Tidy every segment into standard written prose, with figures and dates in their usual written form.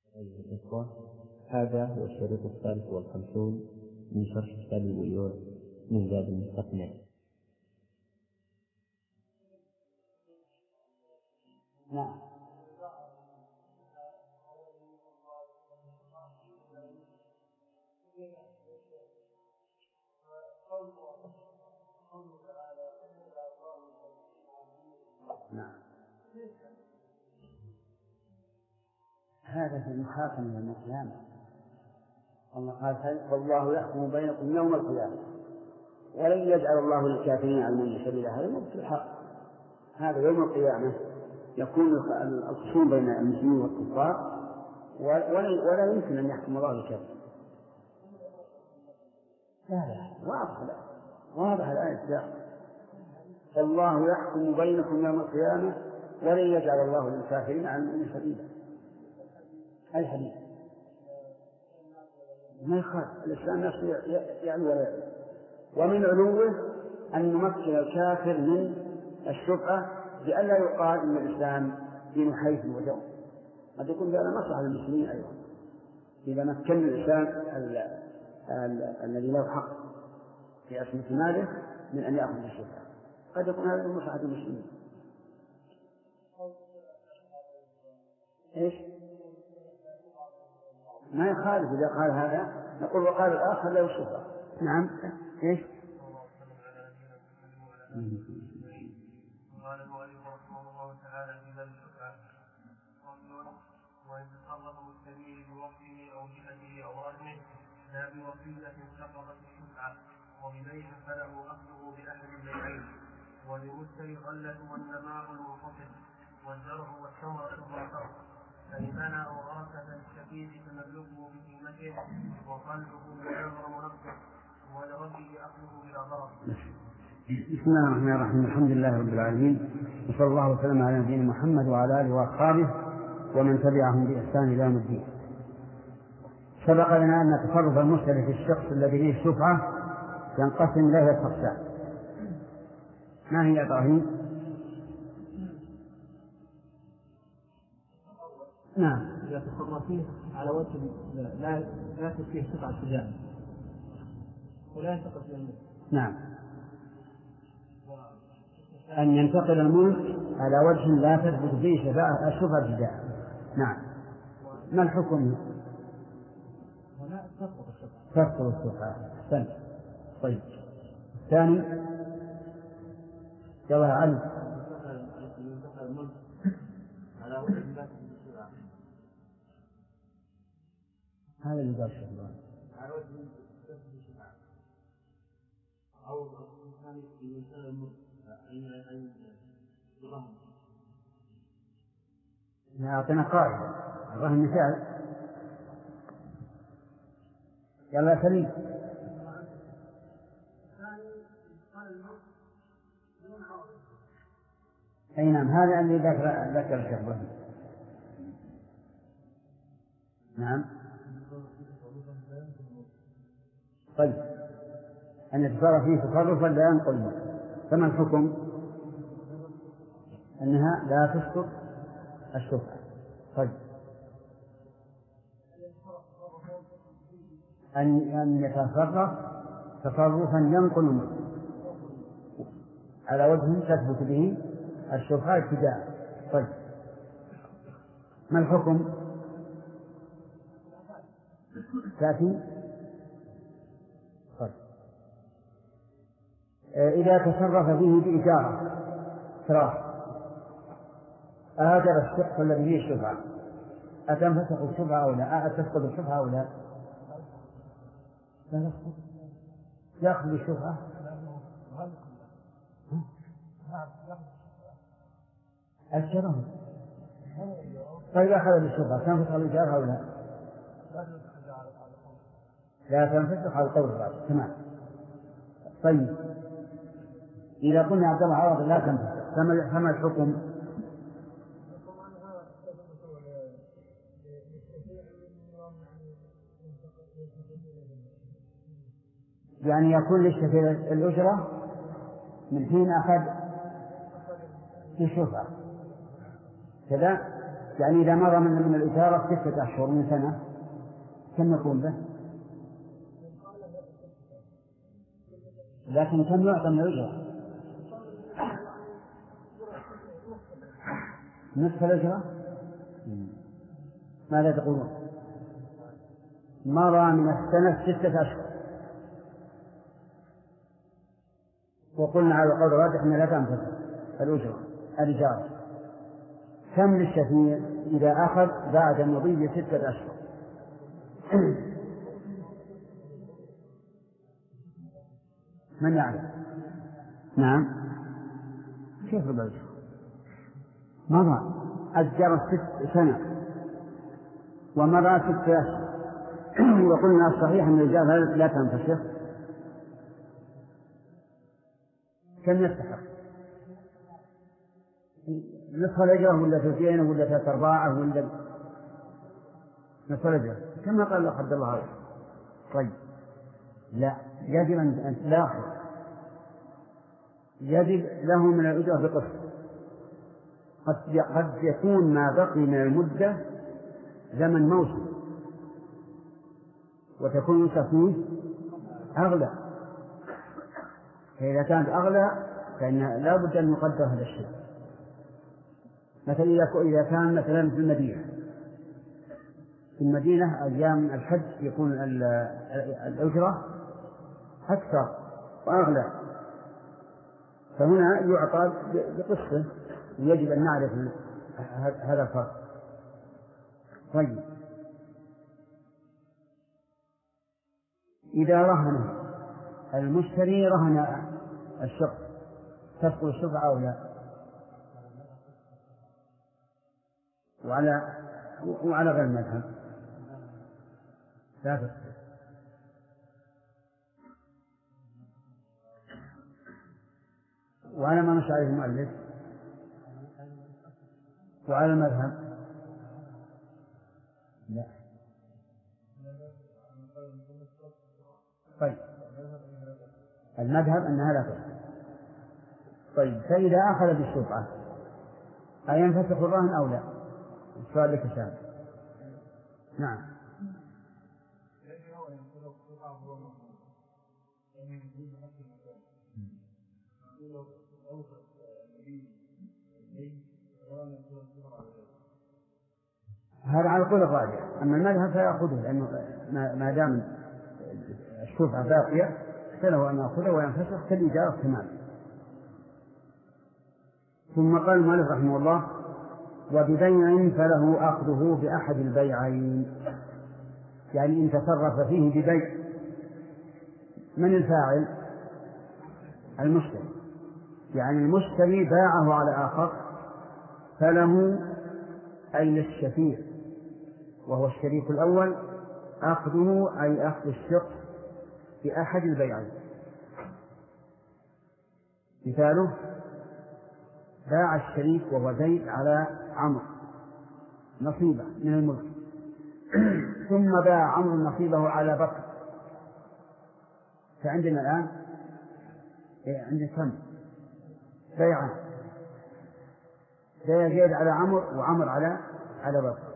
أيها الإخوة، هذا هو الشريط 53 من شرح كتاب البيوع من زاد المستقنع. نعم. نعم. هذا في المحاكمة يوم القيامة. الله قال والله يحكم بينكم يوم القيامة ولن يجعل الله للكافرين على المؤمنين سبيلا. هذا مو في الحق. هذا يوم القيامة يكون الخصوم بين المسلمين والكفار ولا يمكن أن يحكم الله للكافرين. لا واضح الآية. الله يحكم بينكم يوم القيامة ولن يجعل الله للكافرين على المؤمنين سبيلا. أي حديث ما يخالف الإسلام نفسه يعني ولا يعلم. ومن علوه أن نمكن الكافر من الشبهة بألا يقال إن الإسلام دين حيث وجو. قد يكون هذا مصلحة للمسلمين أيضا إذا مكن الإنسان الذي له حق في أسمة ماله من أن يأخذ الشبهة. قد يكون هذا مصلحة المسلمين. إيش؟ ما يخالف إذا قال هذا نقول وقال الآخر له شبهة. نعم. إيش؟ قال المؤلف رحمه الله تعالى في باب الشفعة: وإن تصرف مشتريه بوقته أو جهته أو رهنه لا بوسيلة سقطت الشفعة، وببيع فله أخذه بأحد البيعين، وللمشتري الغلة والنماء المنفصل والزرع والثمرة والفرق، فإن بنى أو غرس فللشفيع تملكه بقيمته وقلبه ويغرم نفسه، ولربه أخذه بلا ضرر. بسم الله الرحمن الرحيم. الحمد لله رب العالمين، وصلى الله وسلم على نبينا محمد وعلى آله وأصحابه ومن تبعهم بإحسان إلى يوم الدين. سبق لنا أن تصرف المشتري في الشخص الذي فيه الشفعة ينقسم إلى أقسام. ما هي إبراهيم؟ نعم. إذا تصرف فيه على وجه لا تفيه شفعة التجارة ولا ينتقل إلى الملك. نعم. أن ينتقل الملك على وجه لا تثبت فيه الشفعة التجارة. نعم. ما الحكم؟ هنا تسقط الشفعة. تسقط الشفعة. طيب. الثاني يلا علم. ينتقل الملك على وجه لا تثبت الشفعة. هذا اللي قال الشيخ. على وجه لا تثبت الشفعة. أو الثاني ينتقل الملك أي الرهن. أعطينا قاعدة. الرهن مثال. يلا سليم. أي نعم. هذا اللي ذكر الشيخ إبراهيم. نعم. طيب. أن يتصرف فيه تصرفا لا ينقل الملك. فما الحكم؟ أنها لا تسقط الشفعة. طيب. أن يتصرف تصرفا ينقل الملك على وجه تثبت به الشفعة ابتداء. طيب. ما الحكم؟ تأتي. طيب. إذا تصرف فيه بإجارة صراحة أهاجر الشخص الذي فيه الشفعة أتنفسخ الشفعة أو لا؟ أتسقط الشفعة أو لا؟ لا تسقط. يأخذ الشفعة. أجره. طيب أخذ الشفعة تنفسخ الإجارة أو لا؟ لا تنفسخ على القول الراجح. تمام. طيب. إذا قلنا عبد الله عوض لا تنفسخ فما الحكم؟ يعني يكون للشفيع الأجرة من حين أخذ الشفعة كذا. يعني إذا مضى من الإجارة 6 أشهر من سنة كم يكون به؟ لكن كم يعطى من الأجرة؟ نصف الأجرة؟ ماذا تقولون؟ مضى من السنة 6 أشهر، وقلنا على القول الراجح أن لا تنفذ الأجرة الإجارة. كم للشفيع إذا أخذ بعد مضي 6 أشهر؟ من يعلم؟ نعم. كيف الأجرة؟ مضى أجر 6 سنة ومضى 6 أشهر وقلنا الصحيح أن الإجارة لا تنفسخ. كم يستحق؟ نصف الأجرة ولا 2 ولا 3/4 ولا نصف الأجرة؟ كما قال عبد الله عليه. طيب لا، يجب أن تلاحظ يجب له من الأجرة بقسط. قد يكون ما بقي من المدة زمن موسم وتكون فيه أغلى، فإذا كانت أغلى فإن لا بد أن يقدر هذا الشيء. مثلا إذا كان مثلا في المدينة أيام الحج يكون الأجرة أكثر وأغلى، فهنا يعطى بقسطه، ويجب أن نعرف هذا الفرق. طيب إذا رهن المشتري رهن الشخص تسقط الشفعة أو لا؟ وعلى غير المذهب لا تسقط. وعلى ما نص عليه المؤلف وعلى المذهب لا. طيب المذهب أنها لا تسقط. طيب فإذا أخذ بالشفعة أينفسخ الرهن أو لا؟ السؤال لك شاب. نعم. هذا على القول الراجح، أما المذهب فيأخذه، لأنه ما دام الشفعة باقية فله أن يأخذه وينفسخ كالإجارة تماما. ثم قال المؤلف رحمه الله: وببيع فله أخذه بأحد البيعين، يعني إن تصرف فيه ببيع. من الفاعل؟ المشتري، يعني المشتري باعه على آخر فله أي للشفيع وهو الشريك الأول أخذه، أي أخذ الشخص بأحد البيعين. مثاله: باع الشريك وهو زيد على عمرو نصيبه من الملك ثم باع عمرو نصيبه على بكر، فعندنا الآن عندنا كم بيعان؟ زيد على عمرو وعمر على بكر.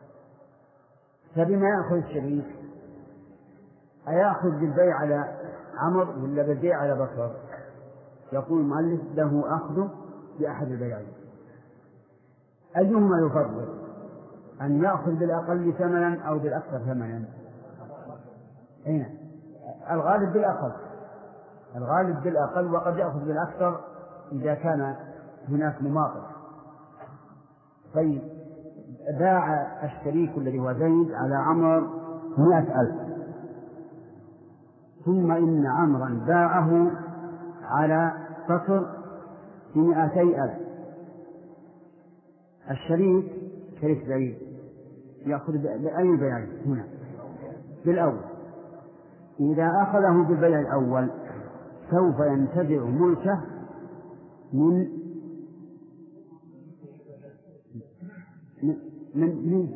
فبما يأخذ الشريك؟ أيأخذ بالبيع على عمرو ولا بالبيع على بكر؟ يقول المؤلف: له أخذه بأحد البيعين. أيهما يفضل، أن يأخذ بالأقل ثمنا أو بالأكثر ثمنا؟ هنا الغالب بالأقل، وقد يأخذ بالأكثر إذا كان هناك مماطلة. طيب باع الشريك الذي هو زيد على عمر 100,000، ثم إن عمرا باعه على بكر ب200,000. الشريك شريك زيد يأخذ بأي البيعين هنا؟ بالأول. إذا أخذه بالبيع الأول سوف ينتزع ملكه من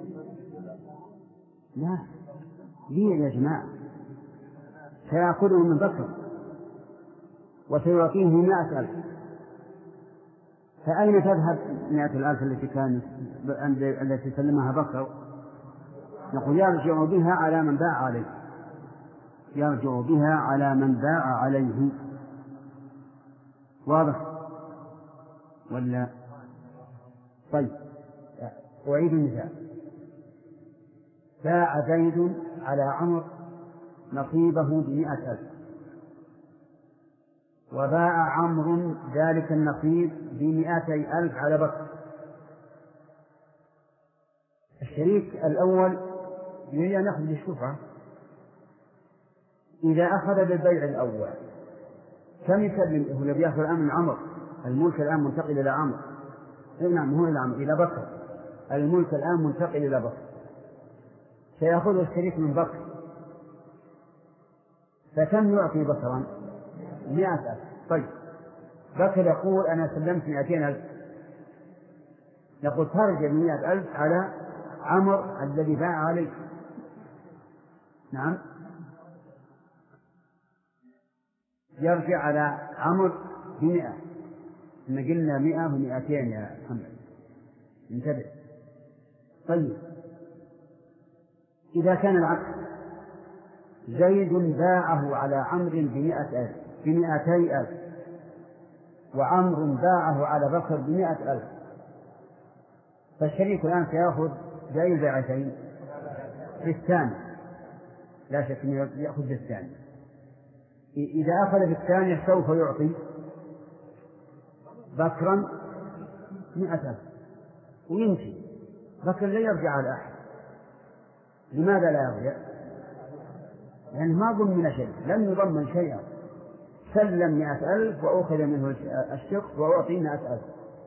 لا ليه يا جماعة؟ سيأخذه من بكر وسيعطيه 100,000، فأين تذهب 100,000 التي سلمها بكر؟ نقول يرجع بها على من باع عليه، يرجع بها على من باع عليه. واضح ولا؟ طيب أعيد المثال. باع زيد على عمرو نصيبه ب100,000، وباع عمرو ذلك النصيب ب200,000 على بكر. الشريك الأول يريد أن يأخذ الشفعة. إذا أخذ بالبيع الأول كم يسلم؟ هو الذي يأخذ الآن من عمرو، الملك الآن منتقل إلى عمرو. نعم، هو إلى بكر، الملك الآن منتقل إلى بكر، سيأخذه الشريك من بكر، فكم يعطي بكرا؟ 100,000. طيب بكر يقول أنا سلمت 200,000، نقول ترجع 100,000 على عمرو الذي باع عليه. نعم، يرجع على عمرو ب100. إن قلنا 100 و200 يا محمد، انتبه. طيب إذا كان العكس، زيد باعه على عمرو ب200,000 وعمرو باعه على بكر ب100,000، فالشريك الآن سيأخذ بأي البيعتين؟ بالثاني، لا شك أنه يأخذ بالثاني. إذا أخذ بالثاني سوف يعطي بكرا 100,000 ويمشي. بكر لا يرجع على أحد. لماذا لا يرجع؟ لأنه ما ضمن شيء، لم يضمن شيئا، سلم 100,000 وأخذ منه الشخص وأعطي 100,000.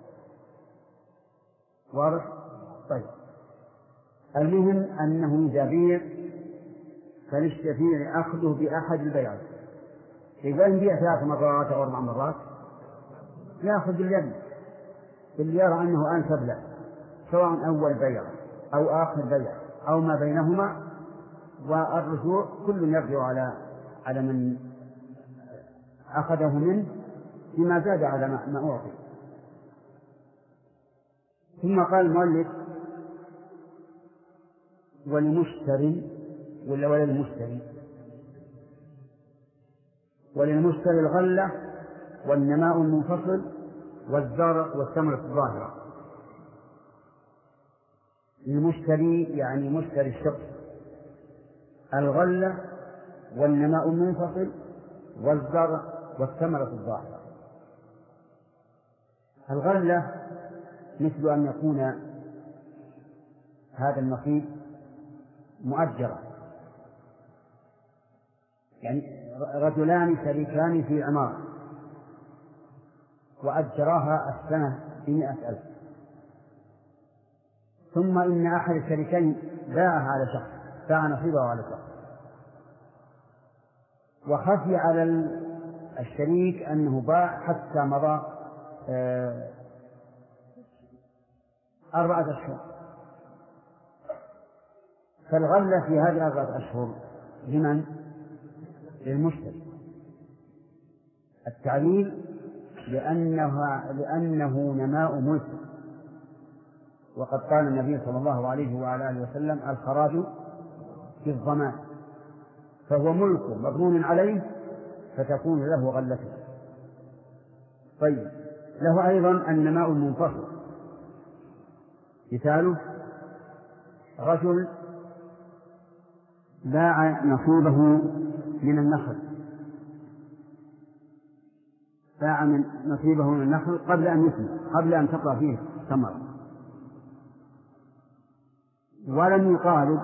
واضح؟ طيب المهم أنه إذا بيع فللشفيع أخذه بأحد البيعات. إذا بيع 3 مرات أو 4 مرات يأخذ باليد، اللي يرى أنه أنسب له، سواء أول بيع أو آخر بيع أو ما بينهما، والرجوع كل يرجع على من أخذه منه بما زاد على ما أعطي. ثم قال المؤلف وللمشتري ولا وللمشتري الغلة والنماء المنفصل والزرع والثمرة الظاهرة. المشتري يعني مشتري الشخص، الغلة والنماء المنفصل والزرع والثمرة الظاهرة. الغلة مثل أن يكون هذا النصيب مؤجرا، يعني رجلان شريكان في عمارة وأجراها السنة ب100,000، ثم إن أحد الشريكين باعها على شخص، باع نصيبه على شخص، وخفي على الشريك أنه باع حتى مضى 4 أشهر، فالغلة في هذه 4 أشهر لمن؟ للمشتري. التعليل لأنه نماء ملك، وقد قال النبي صلى الله عليه وعلى آله وسلم الخراج في الضمان، فهو ملك مضمون عليه فتكون له غلته. طيب له أيضا النماء المنفصل، مثاله رجل باع نصيبه من النخل، باع نصيبه من النخل قبل أن يثمر، قبل أن تقع فيه ثمرة، ولم يقارب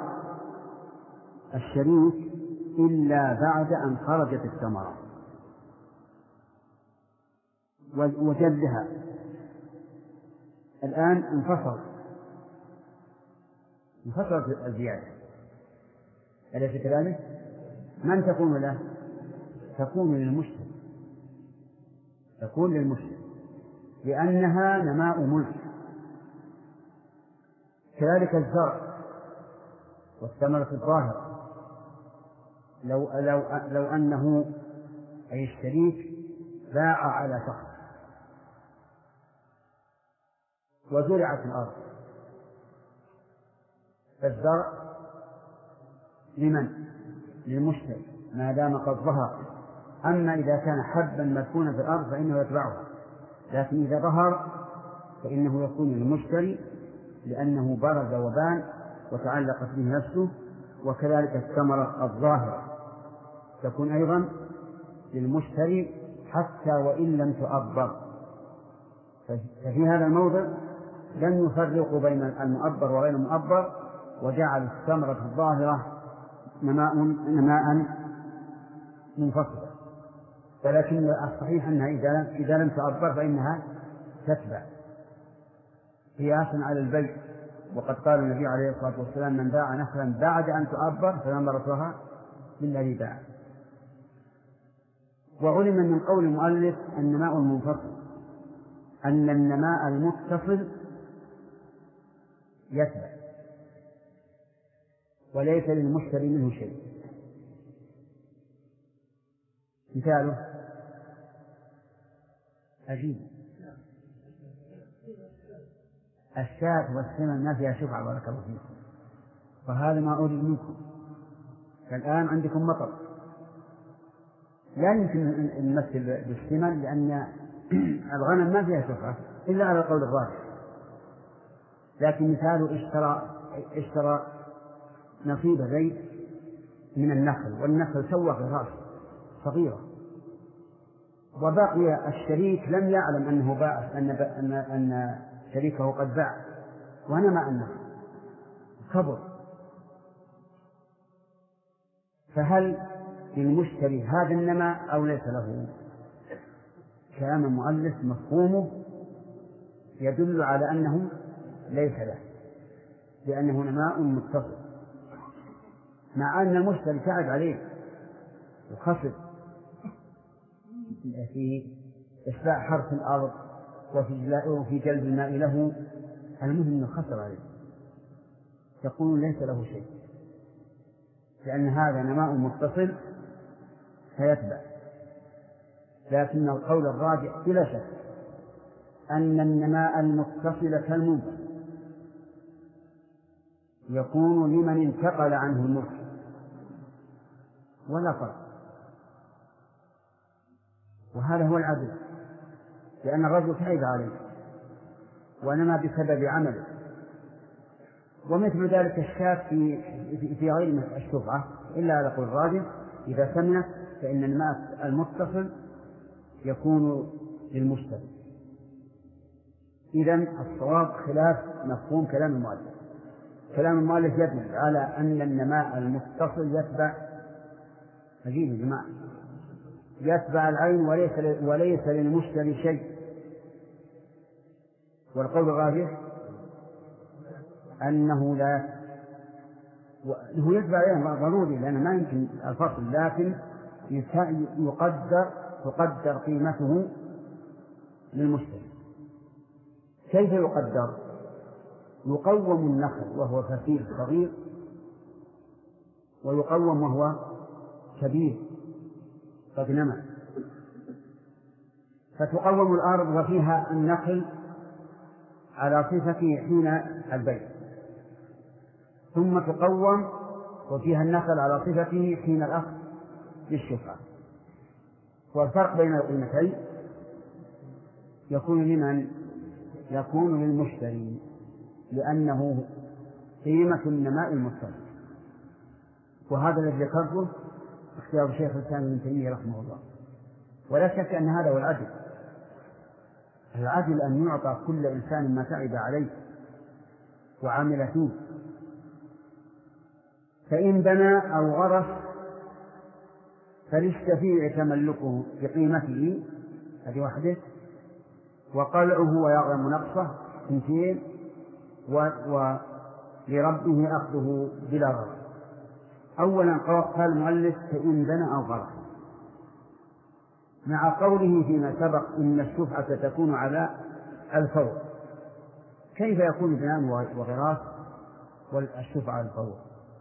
الشريك إلا بعد أن خرجت الثمرة وجدها. الآن انفصلت الزيادة، أليس كذلك؟ من تكون له؟ تكون للمشتري، لأنها نماء ملك. كذلك الزرع والثمرة الظاهرة، لو أنه أي الشريك باع على شخص وزرعت الأرض، فالزرع لمن؟ للمشتري ما دام قد ظهر. أما إذا كان حبا مدفونا في الأرض فإنه يتبعها، لكن إذا ظهر فإنه يكون للمشتري لأنه برز وبان وتعلقت به نفسه. وكذلك الثمرة الظاهرة تكون أيضا للمشتري حتى وإن لم تؤبر. ففي هذا الموضع لم يفرقوا بين المؤبر وغير المؤبر، وجعل الثمرة الظاهرة نماء منفصلا. ولكن الصحيح أنها إذا لم تؤبر فإنها تتبع قياسا على البيع. وقد قال النبي عليه الصلاة والسلام: من باع نخلا بعد أن تؤبر فثمرتها للذي باع. وعلم من قول المؤلف النماء المنفصل أن النماء المتصل يتبع وليس للمشتري منه شيء. مثاله عجيب: الشاة والسمن ما فيها شفعة بارك الله فيكم، وهذا ما أريد منكم. فالآن عندكم مطر، لا يمكن أن نمثل بالسمن لأن الغنم ما فيها شفعة إلا على القول الراجح. لكن مثاله اشترى نصيب زيت من النخل، والنخل سوى غراس صغيرة، وبقي الشريك لم يعلم أنه باع، أن شريكه قد باع، ونمى النخل كبر. فهل للمشتري هذا النماء أو ليس له؟ كلام المؤلف مفهومه يدل على أنه ليس له، لأنه نماء متصل، مع أن المشتري تعب عليه وخسر في إشباع حرث الأرض وفي جلب الماء له. المهم أنه خسر عليه، يقول ليس له شيء، لأن هذا نماء متصل فيتبع. لكن القول الراجح بلا شك أن النماء المتصل كالمنفصل يكون لمن انتقل عنه الملك ولا فرق، وهذا هو العدل، لأن الرجل تعب عليه ونمى بسبب عمله. ومثل ذلك الشاة في غير الشفعة إلا على قول الراجح إذا سمنت فإن الماء المتصل يكون للمشتري. إذن الصواب خلاف مفهوم كلام المؤلف. كلام المؤلف يدل على أن النماء المتصل يتبع، عجيب يا جماعة، يتبع العين وليس للمشتري شيء. والقول الراجح أنه هو يتبع العين ضروري لأنه ما يمكن الفصل، لكن تقدر قيمته للمشتري. كيف يقدر؟ يقوم النخل وهو كثير صغير، ويقوم وهو كبير قد نمى، فتقوم الأرض وفيها النخل على صفته حين البيع، ثم تقوم وفيها النخل على صفته حين الأخذ للشفعة. والفرق بين القيمتين يكون لمن؟ يكون للمشتري، لأنه قيمة النماء المتصل. وهذا الذي ذكرته اختيار شيخ الإسلام ابن تيمية رحمه الله. ولا شك أن هذا هو العدل. العدل أن يعطى كل إنسان ما تعب عليه وعمل فيه، فإن بنى أو غرس فللشفيع تملكه بقيمته هذه وحده، وقلعه ويعلم نقصه اثنتين، ولربه أخذه بلا غرض. أولا قال المؤلف فإن بنى أو غرس، مع قوله فيما سبق إن الشفعة تكون على الفور. كيف يكون بناء وغراس والشفعة على الفور؟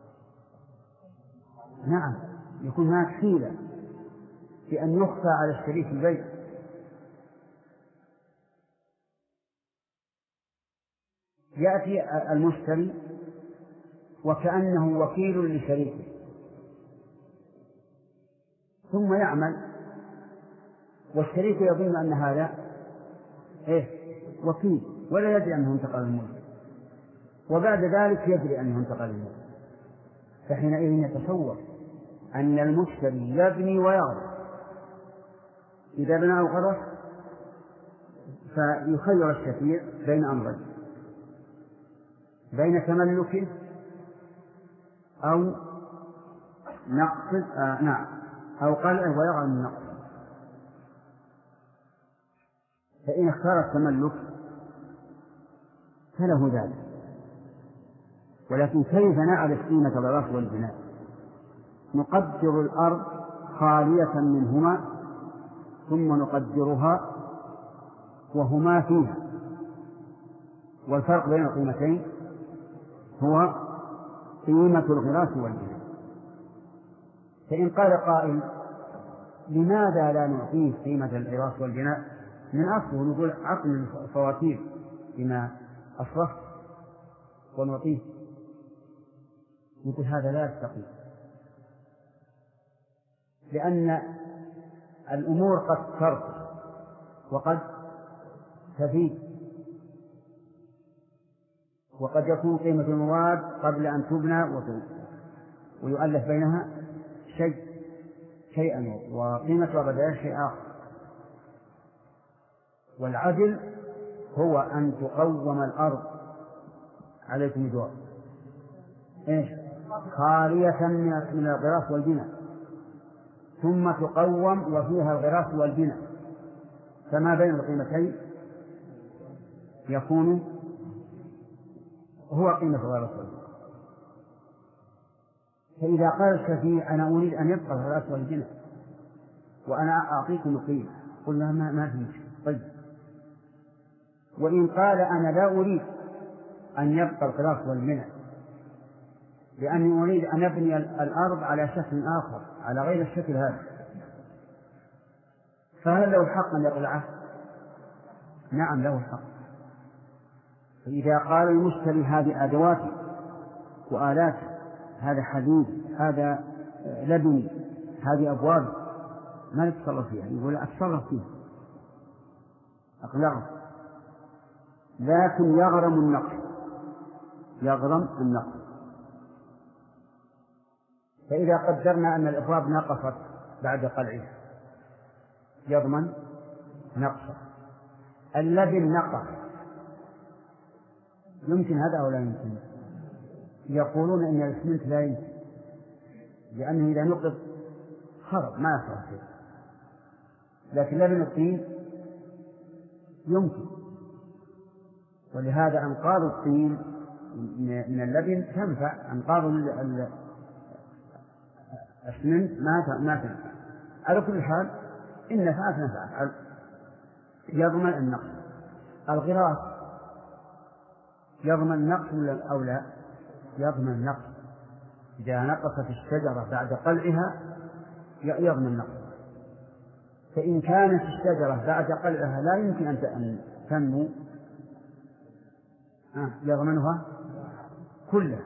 نعم، يكون هناك حيلة بأن يخفى على الشريك البيع، يأتي المشتري وكأنه وكيل لشريكه ثم يعمل، والشريك يظن أن هذا وكيل ولا يدري أنه انتقل الملك، وبعد ذلك يدري أنه انتقل الملك، فحينئذ يتصور أن المشتري يبني ويغرس. إذا بنى وغرس فيخير الشفيع بين أمرين: بين تملكه أو نقص أو قلعه ويغرم النقص. فإن اختار التملك فله ذلك، ولكن كيف نعرف قيمة الغرس والبناء؟ نقدر الأرض خالية منهما ثم نقدرها وهما فيها، والفرق بين القيمتين هو قيمة الغراس والبناء. فإن قال قائل: لماذا لا نعطيه قيمة الغراس والبناء؟ من أصله نقول عقل الفواتير بما أصرف ونعطيه، نقول هذا لا يستقيم، لأن الأمور قد ترقص وقد تزيد، وقد يكون قيمة المواد قبل أن تبنى ويؤلف بينها شيئا وقيمتها بدل شيء آخر. والعدل هو أن تقوم الأرض عليكم الجواب خالية من الغراس والبناء، ثم تقوم وفيها الغراس والبناء، فما بين القيمتين يكون هو قيمة الغراس والبناء. فإذا قال الشفيع: أنا أريد أن يبقى الغراس والبناء وأنا أعطيكم قيمة، قلنا ما في مشكلة. طيب، وإن قال: أنا لا أريد أن يبقى الغراس والبناء لأني أريد أن أبني الأرض على شكل آخر على غير الشكل هذا، فهل له حق أن يقلعه؟ نعم له حق. فإذا قال المشتري: هذه أدواتي وآلاتي، هذا حديد، هذا لبني، هذه أبواب، ما يتصرف فيها؟ يقول: أتصرف فيها، أقلعه، لكن يغرم النقص. فإذا قدرنا أن الأبواب نقصت بعد قلعها يضمن نقصه. اللبن نقص، يمكن هذا أو لا يمكن؟ يقولون إن الإسمنت لا يمكن، لأنه إذا نقض خرب ما يصلح شيء، لكن لبن الطين يمكن. ولهذا أنقاض الطين من اللبن تنفع، أنقاض الإسمنت ما تنفع. على كل حال إن نفعت نفعت، يضمن النقص. الغراس يضمن النقص أو لا؟ يضمن النقص. إذا نقصت الشجرة بعد قلعها يضمن النقص. فإن كانت الشجرة بعد قلعها لا يمكن أن تنمو يضمنها كلها.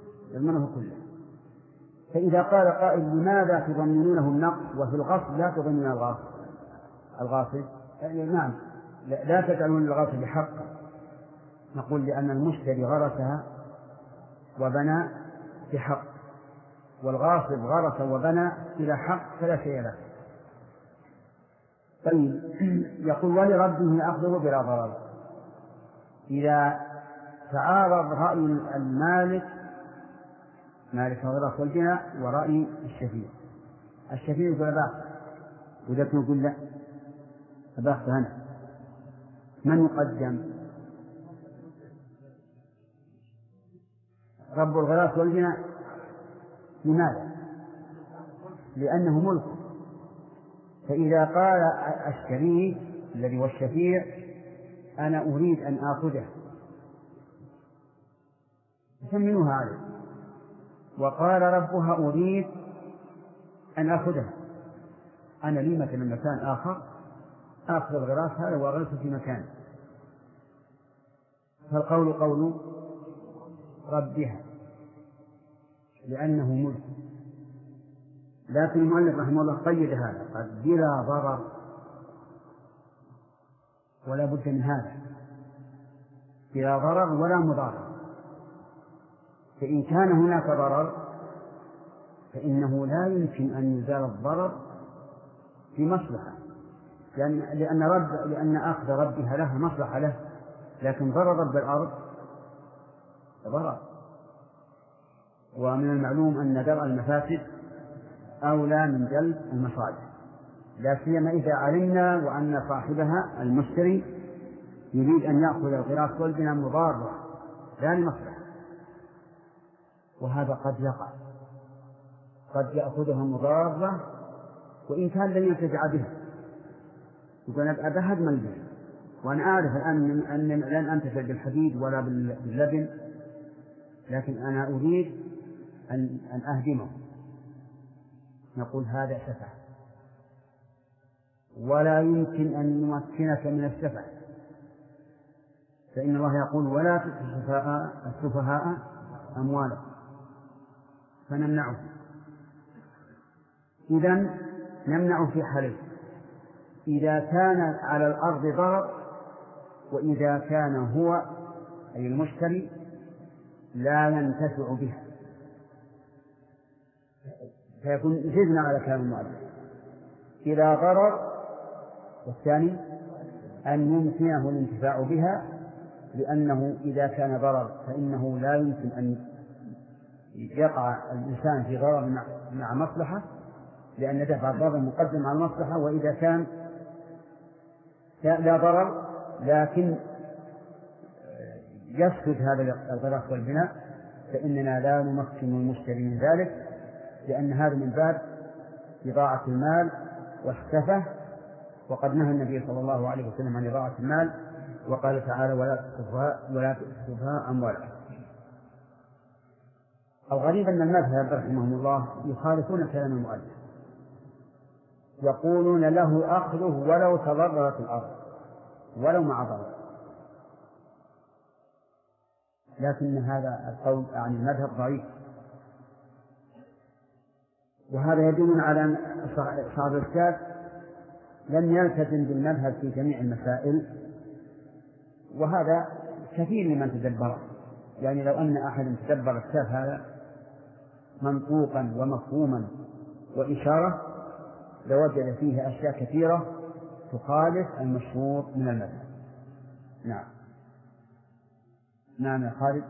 فإذا قال قائل: لماذا تضمنونه النقص وفي الغصب لا تضمنون الغاصب؟ نعم، لا تجعلون الغاصب حق. نقول: لأن المشتري غرسها وبنى بحق، والغاصب غرس وبنى إلى حق فلا شيء له. طيب، يقول: ولربه أخذه بلا ضرر. إذا تعارض رأي المالك مالك الغراس والبناء ورأي الشفيع يقول: أباخذ، وإذا يقول: لا أباخذ أنا، من يقدم؟ رب الغراس والبناء. لماذا؟ لأنه ملك. فإذا قال الشريك الذي هو الشفيع: أنا أريد أن آخذه، يسمنوها عليه، وقال ربها: أريد أن آخذها، أنا لي مثلا مكان آخر آخذ الغراس هذا وأغرسه في مكان، فالقول قول ربها لأنه ملك. لكن المؤلف رحمه الله قيد هذا قد بلا ضرر، ولا بد من هذا، بلا ضرر ولا مضار. فإن كان هناك ضرر فإنه لا يمكن أن يزال الضرر في مصلحة، لأن أخذ ربها له مصلحة له، لكن ضرر رب الأرض ضرر. ومن المعلوم أن درء المفاسد أولى من جلب المصالح، لا سيما إذا علمنا وأن صاحبها المشتري يريد أن يأخذ الغراس والبناء مضارة لا لمصلحة، وهذا قد يقع، قد يأخذها مضارة وإن كان لن ينتفع بها، يقول أنا بهدم البيت وأنا أعرف الآن أن لن أنتفع بالحديد ولا باللبن، لكن أنا أريد أن أهدمه. نقول هذا سفه، ولا يمكن أن نمكنك من السفه، فإن الله يقول ولا تؤتوا السفهاء أموالكم، فنمنعه. إذن نمنع في حالين: إذا كان على الأرض ضرر، وإذا كان هو أي المشتري لا ينتفع بها، فيكون زدنا على كلام المؤلف إذا ضرر، والثاني أن يمكنه الانتفاع بها، لأنه إذا كان ضرر فإنه لا يمكن أن يقع الإنسان في ضرر مع مصلحة، لأن دفع الضرر مقدم على المصلحة. وإذا كان لا ضرر لكن يفسد هذا الغراس والبناء، فإننا لا نمكن المشتري من ذلك، لأن هذا من باب إضاعة المال والسفه، وقد نهى النبي صلى الله عليه وسلم عن إضاعة المال، وقال تعالى ولا تؤتوا أموالكم. الغريب أن المذهب رحمهم الله يخالفون كلام المؤلف، يقولون له أخذه ولو تضررت الأرض ولو مع ضرر، لكن هذا القول عن المذهب ضعيف، وهذا يدل على أن صاحب الكتاب لم يلتزم بالمذهب في جميع المسائل، وهذا كثير لمن تدبره. يعني لو أن أحد تدبر الكتاب هذا منطوقا ومفهوما وإشارة لوجد فيه أشياء كثيرة تخالف المشهور من المذهب. نعم. نعم يا خالد.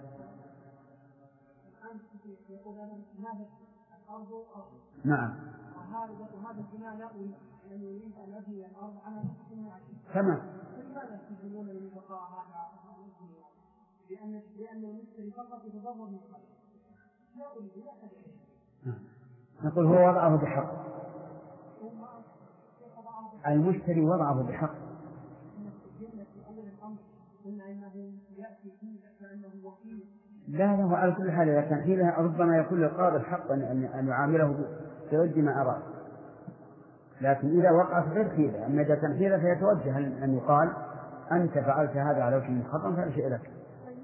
نعم. وهذا البناء لا يريد أن يبني الأرض على تمام. فلماذا تجبرون من بقاء هذا؟ لأن المشتري فقط يتضرر من الغير، لا أريد لا أحد. نقول هو وضعه بحق، المشتري وضعه بحق. لا له على كل حال، إذا كان حيلة ربما يكون للقاضي الحق أن يعامله بوجه ما أراد، لكن إذا وقعت غير حيلة، أما إذا كان حيلة فيتوجه أن يقال أنت فعلت هذا على وجه من خطأ فلا شيء لك.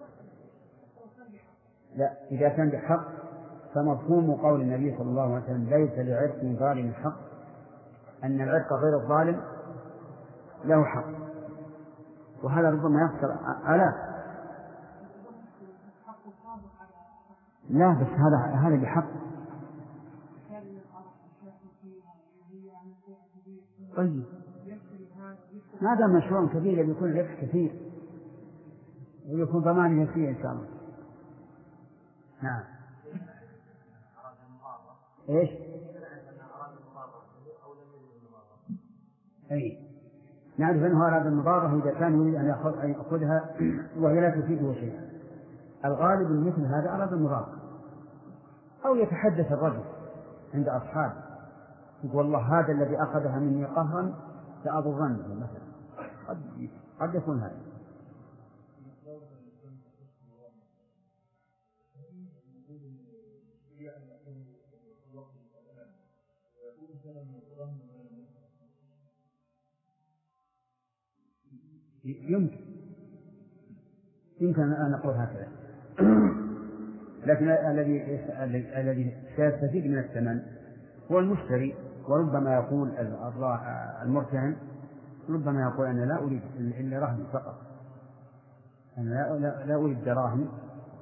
لا، إذا كان بحق فمفهوم قول النبي صلى الله عليه وسلم ليس لعرق ظالم حق، أن العرق غير الظالم له حق، وهذا ربما يخسر آلاف. لا بس هذا بحق. طيب ما دام مشروع كبير يكون الربح كثير ويكون ضمان يسير إن شاء الله. نعم. إيش؟ أي نعرف أنه أراد المضارة إذا كان يريد أن يأخذها وهي لا تفيده شيئا. الغالب مثل هذا أراد المضارة، أو يتحدث الرجل عند أصحابه يقول والله هذا الذي أخذها مني قهرا سأضرنه مثلا، قد يكون هذا. يمكن أن نقول هكذا. لكن الذي سيستفيد من الثمن هو المشتري، وربما يقول المرتهن ربما يقول أنا لا أريد إلا رهن فقط، أنا لا أريد دراهم.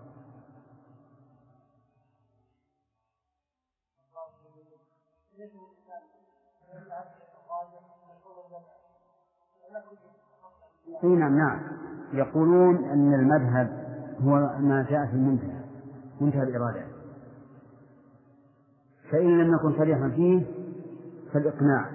نعم، يقولون أن المذهب هو ما جاء في منتهى الإرادات، فإن لم يكن صريحا فيه فالإقناع،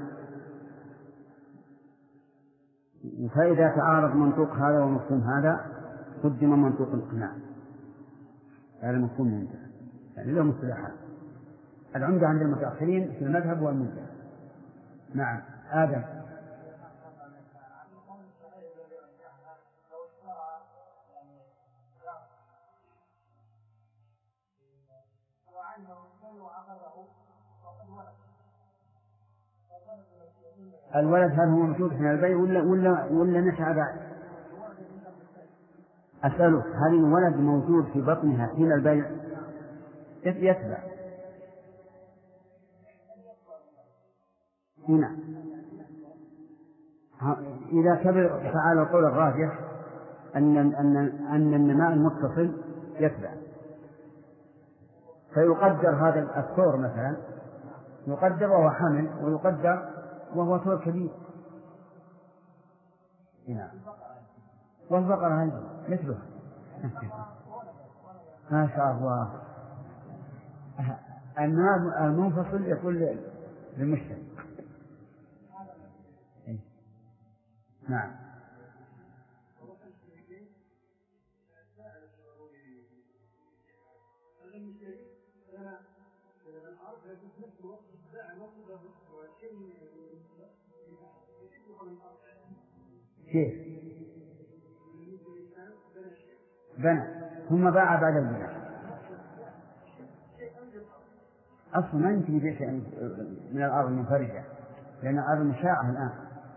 فإذا تعارض منطوق هذا ومفهوم هذا قدم منطوق الإقناع على مفهوم المنتهى، يعني له مصطلحات. العمدة عند المتأخرين في المذهب هو المنتهى. نعم. آدم. الولد هل هو موجود حين البيع ولا نشأ بعد؟ أسأله هل الولد موجود في بطنها حين البيع؟ يتبع. هنا إذا كبر فعلى القول الراجح أن النماء المتصل يتبع، فيقدر هذا الثور مثلا يقدر وهو حمل، ويقدر وهو ثور كبير. نعم. والبقرة هذه مثله. ما شاء الله. النماء المنفصل يقول للمشتري. نعم. كيف؟ بنى ثم باع بعد البناء. أصلا ما يمكن يبيع شيئا من الأرض المنفرجة، لأن الأرض مشاعة الآن.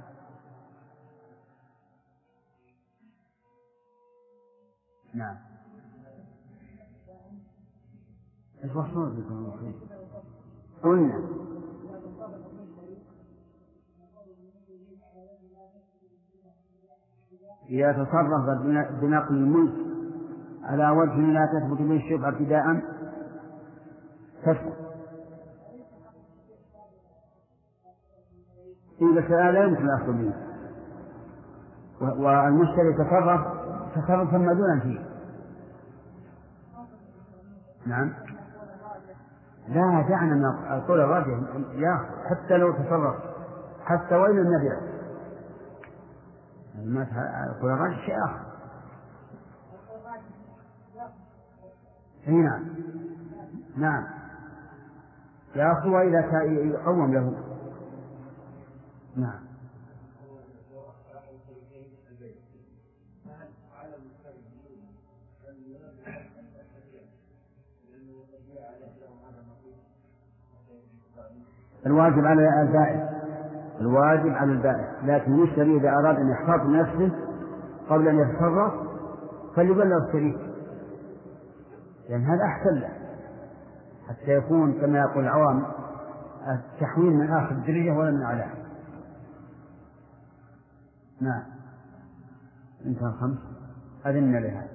نعم. ايش وصلنا بكم؟ قلنا إذا تصرف بنقل الملك على وجه لا تثبت به الشبهة ابتداء تسقط. إذا لا يمكن الأخذ به، والمشتري تصرفا مدونا فيه. نعم. لا دعنا من القول الراجح حتى لو تصرف، حتى وإن لم يبيع. القول الراجح شيء آخر. نعم. نعم يأخذ وإذا يقوم له. نعم. الواجب على البائع، لكن المشتري إذا أراد أن يحتاط لنفسه قبل أن يتصرف فليبلغ الشريك، لأن هذا أحسن له، حتى يكون كما يقول العوام التحويل من آخر الدرجة ولا من أعلاه. نعم. انتهى 5 أذن لها.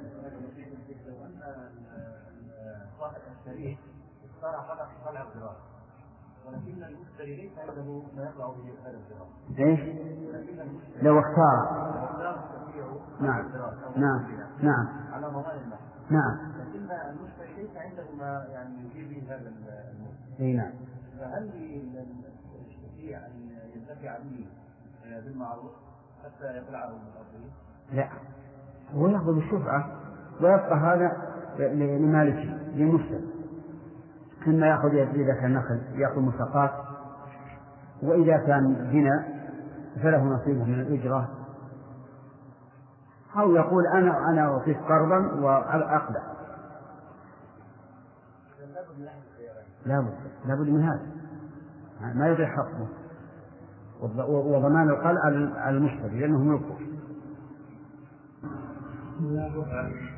صاحب الشريك اختار فقط طلع الضرار، ولكن المشتري ليس عنده ما يطلع به هذا الضرار. ايش؟ لو اختار نعم على ضمان المال. نعم. لكن المشتري ليس عنده ما يجيب به هذا المال. نعم. فهل يستطيع أن ينتفع به بالمعروف حتى يطلعه من الأرض؟ لا، هو يأخذ الشفعة ويبقى هذا لمالكه للمشتري، ثم يأخذ إذا كان نخل يأخذ مساقات، وإذا كان بناء فله نصيبه من الأجرة، أو يقول أنا أعطيك قرضا وأقبل. لا بد من هذا، ما يضيع حقه، وضمان القلع على المشتري لأنه ملكه.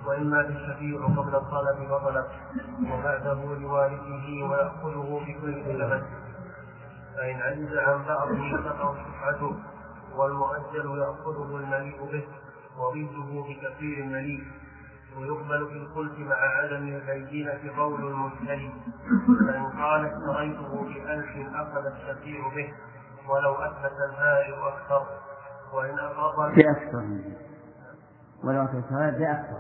وإن مات الشفيع قبل الطلب بطلت وبعده لوارثه ويأخذه بكل ثمن. فإن عجز عن بعضه تقع شفعته والمؤجل يأخذه المليء به وضده بكثير المليء. ويقبل في الخلف مع عدم البينة قول المشتري. فإن قال اشتريته ب1000 أخذ الشفيع به ولو أثبت البائع أكثر. وإن أقر بأكثر ولو أثبت بأكثر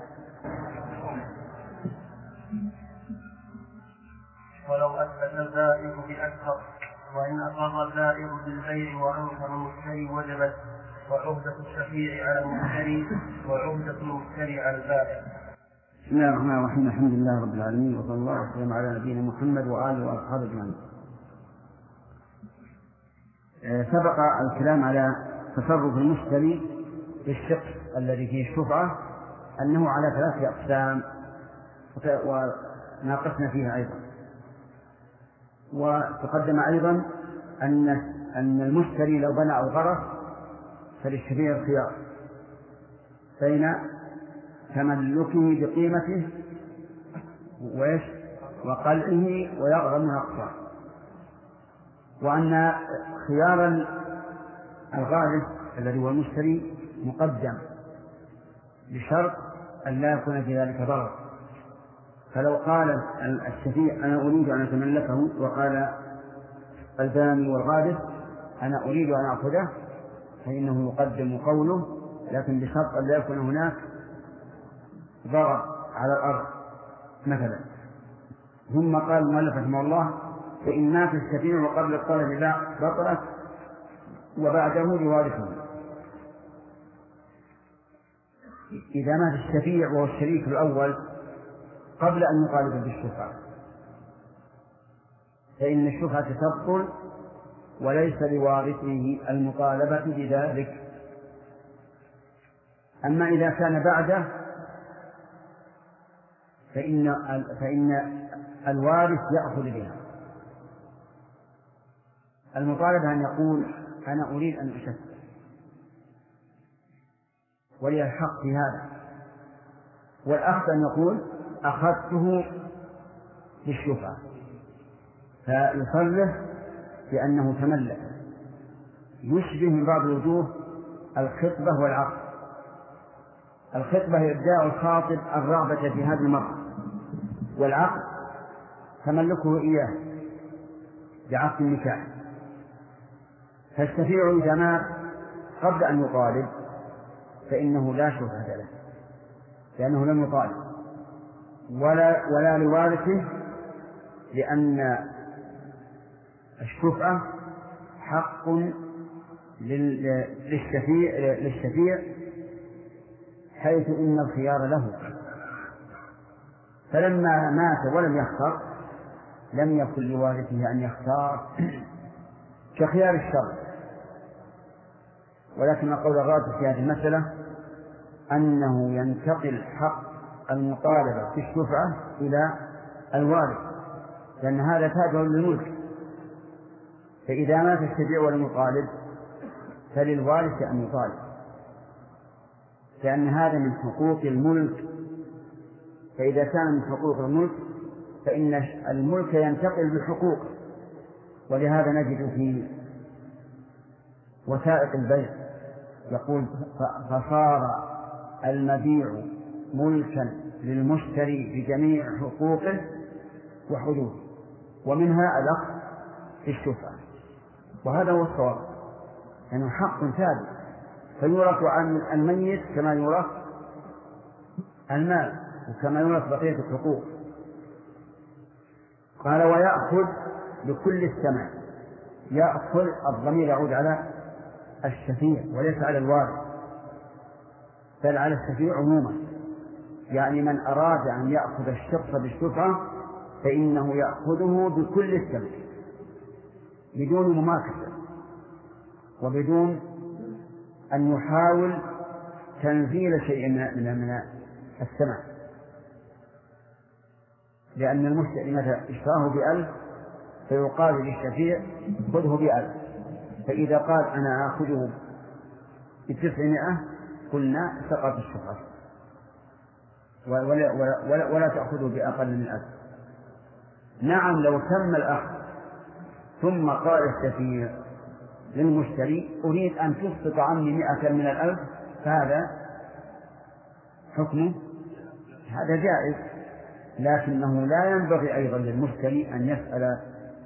ولو أثبت البائع بأكثر. وإن أقر البائع بالبيع وأنكر المشتري وجبت وعهدة الشفيع على المشتري وعهدة المشتري على البائع. بسم الله الرحمن الرحيم. الحمد لله رب العالمين وصلى الله وسلم على نبينا محمد وآله وأصحابه أجمعين. سبق الكلام على تصرف المشتري في الشق الذي فيه الشفعة أنه على 3 أقسام وناقشنا فيها أيضا. وتقدم أيضا أن المشتري لو بنى أو غرس فللشفيع الخيار بين تملكه بقيمته وقلعه ويغرم نقصه، وأن خيار الغارس الذي هو المشتري مقدم بشرط أن لا يكون في ذلك ضرر. فلو قال الشفيع أنا أريد أن أتملكه وقال الباني والغارس أنا أريد أن أخذه فإنه يقدم قوله، لكن بشرط أن لا يكون هناك ضرر على الأرض مثلا. ثم قال المؤلف رحمه الله فإن مات الشفيع وقبل الطلب بطلت وبعده لوارثه. إذا مات الشفيع وهو الشريك الأول قبل أن يطالب بالشفعة فإن الشفعة تبطل وليس لوارثه المطالبة بذلك. أما إذا كان بعده فإن الوارث يأخذ بها. المطالبة أن يقول أنا أريد أن أشفع ولي الحق في هذا، والأخذ أن يقول أخذته بالشفعة فيصرح بأنه تملك. يشبه من بعض الوجوه الخطبة والعقد. الخطبة إبداء الخاطب الرغبة في هذا المرء، والعقد تملكه إياه بعقد النكاح. فالشفيع إذا مات قبل أن يطالب فإنه لا شفعة له لأنه لم يطالب ولا لوارثه، لأن الشفعة حق للشفيع حيث إن الخيار له. فلما مات ولم يختار لم يكن لوارثه أن يختار كخيار الشر. ولكن القول الراجح في هذه المسألة أنه ينتقل حق المطالبة في الشفعة إلى الوارث، لأن هذا تابع للملك. فإذا مات الشفيع ولم يطالب فللوارث أن يطالب، لأن هذا من حقوق الملك. فإذا كان من حقوق الملك فإن الملك ينتقل بحقوق. ولهذا نجد في وثائق البيع يقول فصار المبيع ملكا للمشتري بجميع حقوقه وحدوده، ومنها الأخذ في الشفعة. وهذا هو الصواب، لأنه حق ثابت فيورث عن الميت كما يورث المال وكما يورث بقية الحقوق. قال ويأخذ بكل الثمن. يأخذ الضمير يعود على الشفيع وليس على الوارث، بل على الشفيع عموما، يعني من أراد أن يأخذ الشخص بالشفعة فإنه يأخذه بكل الثمن بدون مماكسة وبدون أن يحاول تنزيل شيء من الثمن، لأن المشتري متى اشتراه ب1000 فيقال للشفيع خذه ب1000، فإذا قال أنا آخذه ب900 قلنا سقط الشفعة. ولا تأخذه بأقل من 1000. نعم لو تم الأخذ ثم قال السفير للمشتري أريد أن تسقط عني 100 من 1000، فهذا حكمه هذا جائز، لكنه لا ينبغي أيضا للمشتري أن يسأل،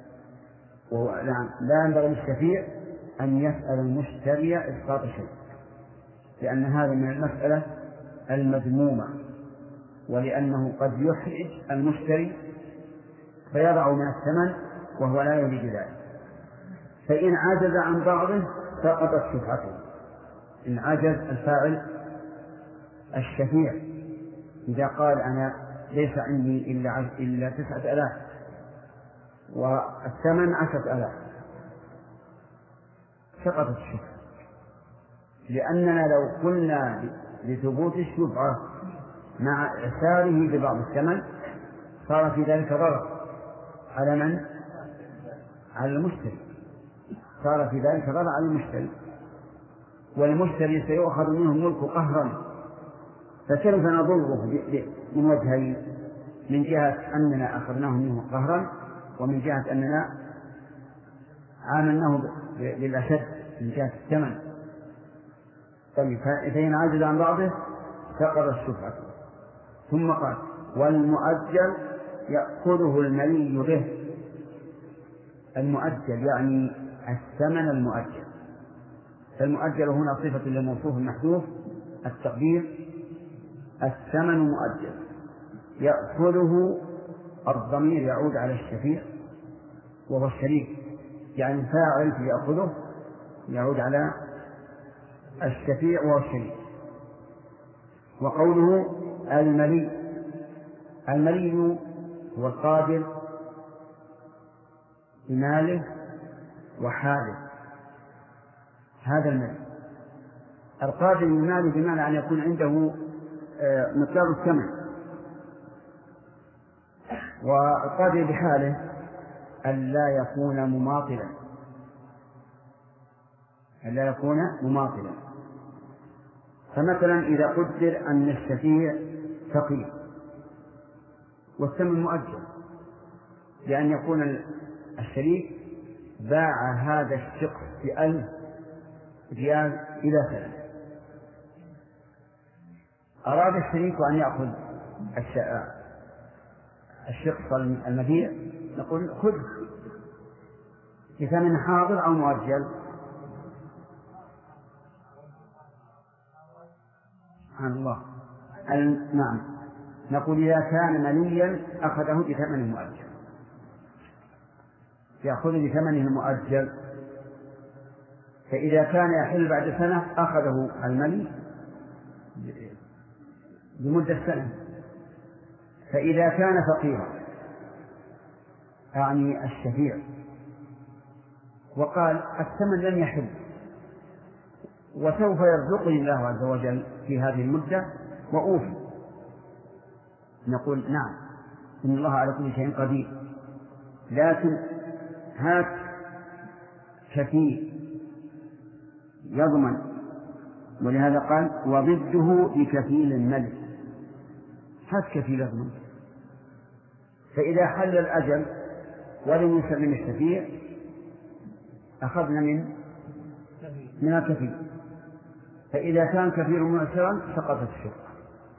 لا ينبغي للسفير أن يسأل المشتري إسقاط شيء، لأن هذا من المسألة المذمومة، ولأنه قد يحرج المشتري فيضع من الثمن وهو لا يريد ذلك. فإن عجز عن بعضه سقطت شفعته. إن عجز الفاعل الشفيع إذا قال أنا ليس عندي إلا 9000 والثمن 10000 سقطت الشفعة، لأننا لو قلنا لثبوت الشفعة مع إعساره ببعض الثمن صار في ذلك ضرر على من؟ على المشتري، صار في ذلك ضرر على المشتري، والمشتري سيؤخذ منه ملك قهرا، فكيف نضره من وجهين؟ من جهة أننا أخذناه منه قهرا، ومن جهة أننا عاملناه للأشد من جهة الثمن. طيب فإن عجز عن بعضه سقط الشفعة. ثم قال والمؤجل يأخذه الملي به. المؤجل يعني الثمن المؤجل، فالمؤجل هنا صفة للموصوف المحذوف، التقدير الثمن مؤجل. يأخذه الضمير يعود على الشفيع وهو الشريك، يعني الفاعل في يأخذه يعود على الشفيع وهو الشريك. وقوله الملي، الملي هو القادر بماله وحاله، هذا الملي. القادر بماله بمعنى أن يكون عنده مقدار الثمن، والقادر بحاله أن لا يكون مماطلا، ألا يكون مماطلا. فمثلا إذا قدر أن الشفيع فقير والثمن مؤجل، لأن يكون الشريك باع هذا الشقص ب1000 ريال إلى 3. أراد الشريك أن يأخذ الشقص المبيع، نقول خذ بثمن حاضر أو مؤجل. سبحان الله. نعم، نقول إذا كان مليا أخذه بثمن مؤجل، يأخذ بثمنه المؤجل. فإذا كان يحل بعد سنة أخذه الملي بمدة سنة. فإذا كان فقيرا يعني الشفيع وقال الثمن لم يحل وسوف يرزقني الله عز وجل في هذه المدة وأوفي، نقول نعم إن الله على كل شيء قدير، لكن هات كفيل يضمن، ولهذا قال وضده بكفيل الملك، هات كفيل يضمن. فإذا حل الأجل ولم يسلم الشفيع أخذنا من الكفيل، فإذا كان كفيل معسرا سقطت الشفعة،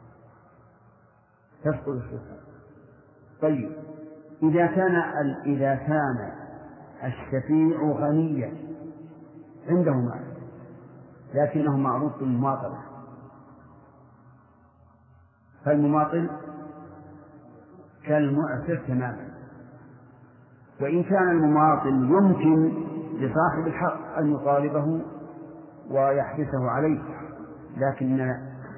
تسقط الشفعة. طيب إذا كان الشفيع غنيا عنده مال لكنه معروف بالمماطلة، فالمماطل كالمعسر تماما. وإن كان المماطل يمكن لصاحب الحق أن يطالبه ويحبسه عليه، لكن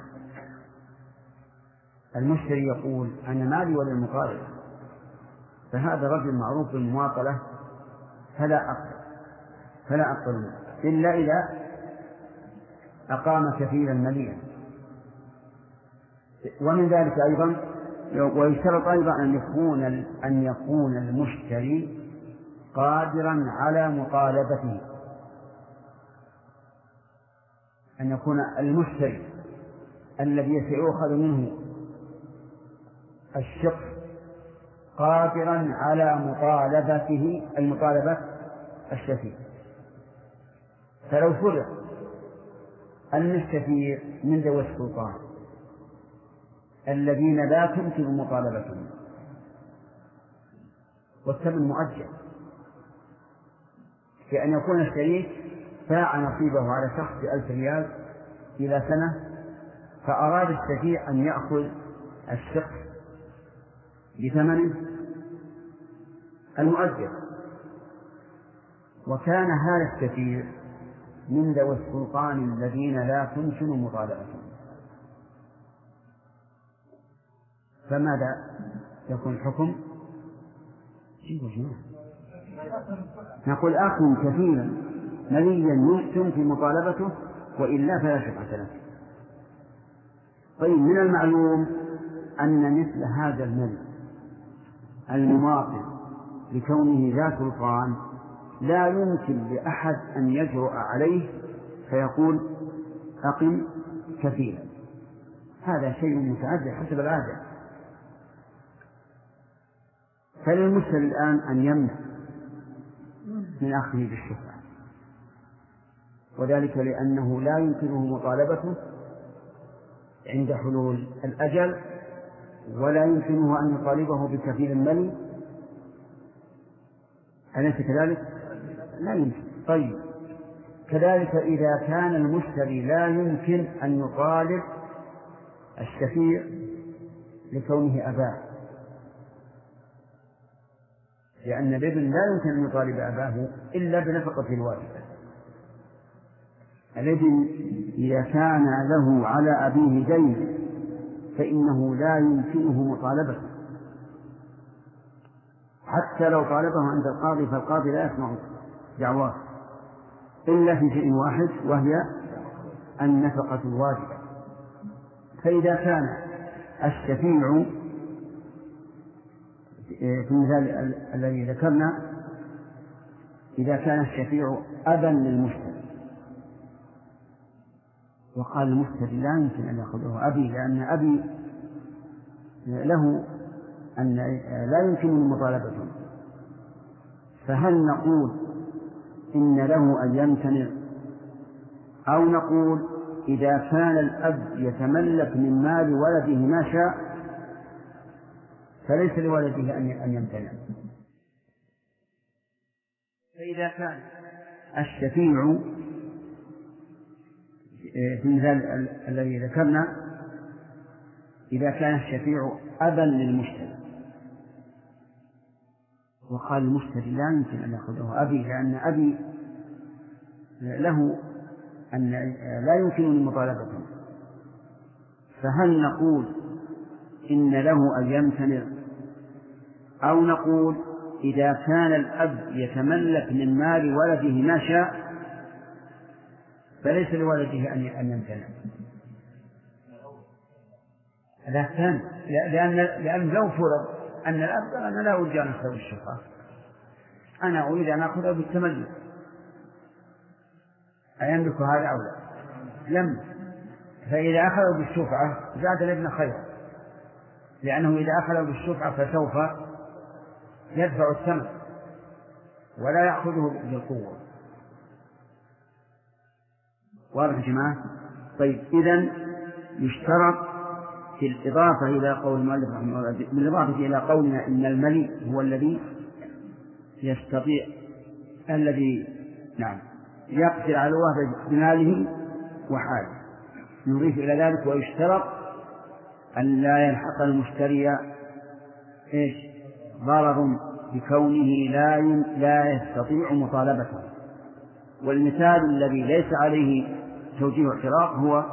المشتري يقول أنا مالي ولا المطالبة، فهذا رجل معروف بالمماطلة فلا أقبل إلا إذا أقام كفيلا مليا. ومن ذلك أيضا ويشترط أيضا أن يكون المشتري قادرا على مطالبته، أن يكون المشتري الذي سيؤخذ منه الشخص قادرا على مطالبته أي مطالبة الشفيع. فلو فرض أن الشفيع من ذوي السلطان الذين لا تمكن مطالبتهم والثمن مؤجل، كأن يكون الشريك باع نصيبه على شخص ب1000 ريال إلى سنة، فأراد الشفيع أن يأخذ الشخص بثمنه المؤجل، وكان هذا الشفيع من ذوي السلطان الذين لا تمكن مطالبتهم، فماذا يكون الحكم؟ نقول أخ كفيلا مليا يمكن مطالبته وإلا فلا شفعة له. طيب، من المعلوم أن مثل هذا المال المماطل لكونه ذا سلطان لا يمكن لأحد أن يجرؤ عليه فيقول أقم كفيلا، هذا شيء متعدد حسب العادة. فللمشتري الآن أن يمنع من أخذه بالشفعة، وذلك لأنه لا يمكنه مطالبته عند حلول الأجل، ولا يمكنه أن يطالبه بكفيل الملي، أليس كذلك؟ لا يمكن. طيب، كذلك إذا كان المشتري لا يمكن أن يطالب الشفيع لكونه أباه، لأن الابن لا يمكن أن يطالب أباه إلا بنفقة الواجبة. الابن إذا كان له على أبيه دين فإنه لا يمكنه مطالبته، حتى لو طالبه عند القاضي فالقاضي لا يسمع دعواه إلا في شيء واحد، وهي النفقة الواجبة. فإذا كان الشفيع في المثال الذي ذكرنا، إذا كان الشفيع أبا للمشتري وقال المشتري لا يمكن أن يأخذه أبي لأن أبي له أن لا يمكن مطالبته، فهل نقول إن له أن يمتنع، أو نقول إذا كان الأب يتملك من مال ولده ما شاء فليس لولده أن يمتنع؟ فإذا كان الشفيع في المثال الذي ذكرنا، إذا كان الشفيع أبا للمشتري وقال المشتري لا يمكن أن يأخذه أبي لأن أبي له أن لا يمكن مطالبته، فهل نقول إن له أن يمتنع، أو نقول إذا كان الأب يتملك من مال ولده ما شاء فليس لولده أن يمتنع؟ لأن لو فرض أن الأب قال أنا لا أريد أن أخذ الشفعة، أنا أريد أن أخذه بالتملك، أيملك هذا أو لا؟ لم. فإذا أخذه بالشفعة زاد الابن خيرا، لأنه إذا أخذه بالشفعة فسوف يدفع الثمن ولا يأخذه بالقوة. واضح يا جماعة؟ طيب، إذن يشترط في الإضافة إلى قول المؤلف رحمه الله، بالإضافة إلى قولنا إن الملي هو الذي يستطيع الذي يقدر على الوهب بماله وحاله، نضيف إلى ذلك ويشترط أن لا يلحق المشتري ضرر بكونه لا يستطيع مطالبته. والمثال الذي ليس عليه توجيه اعتراض هو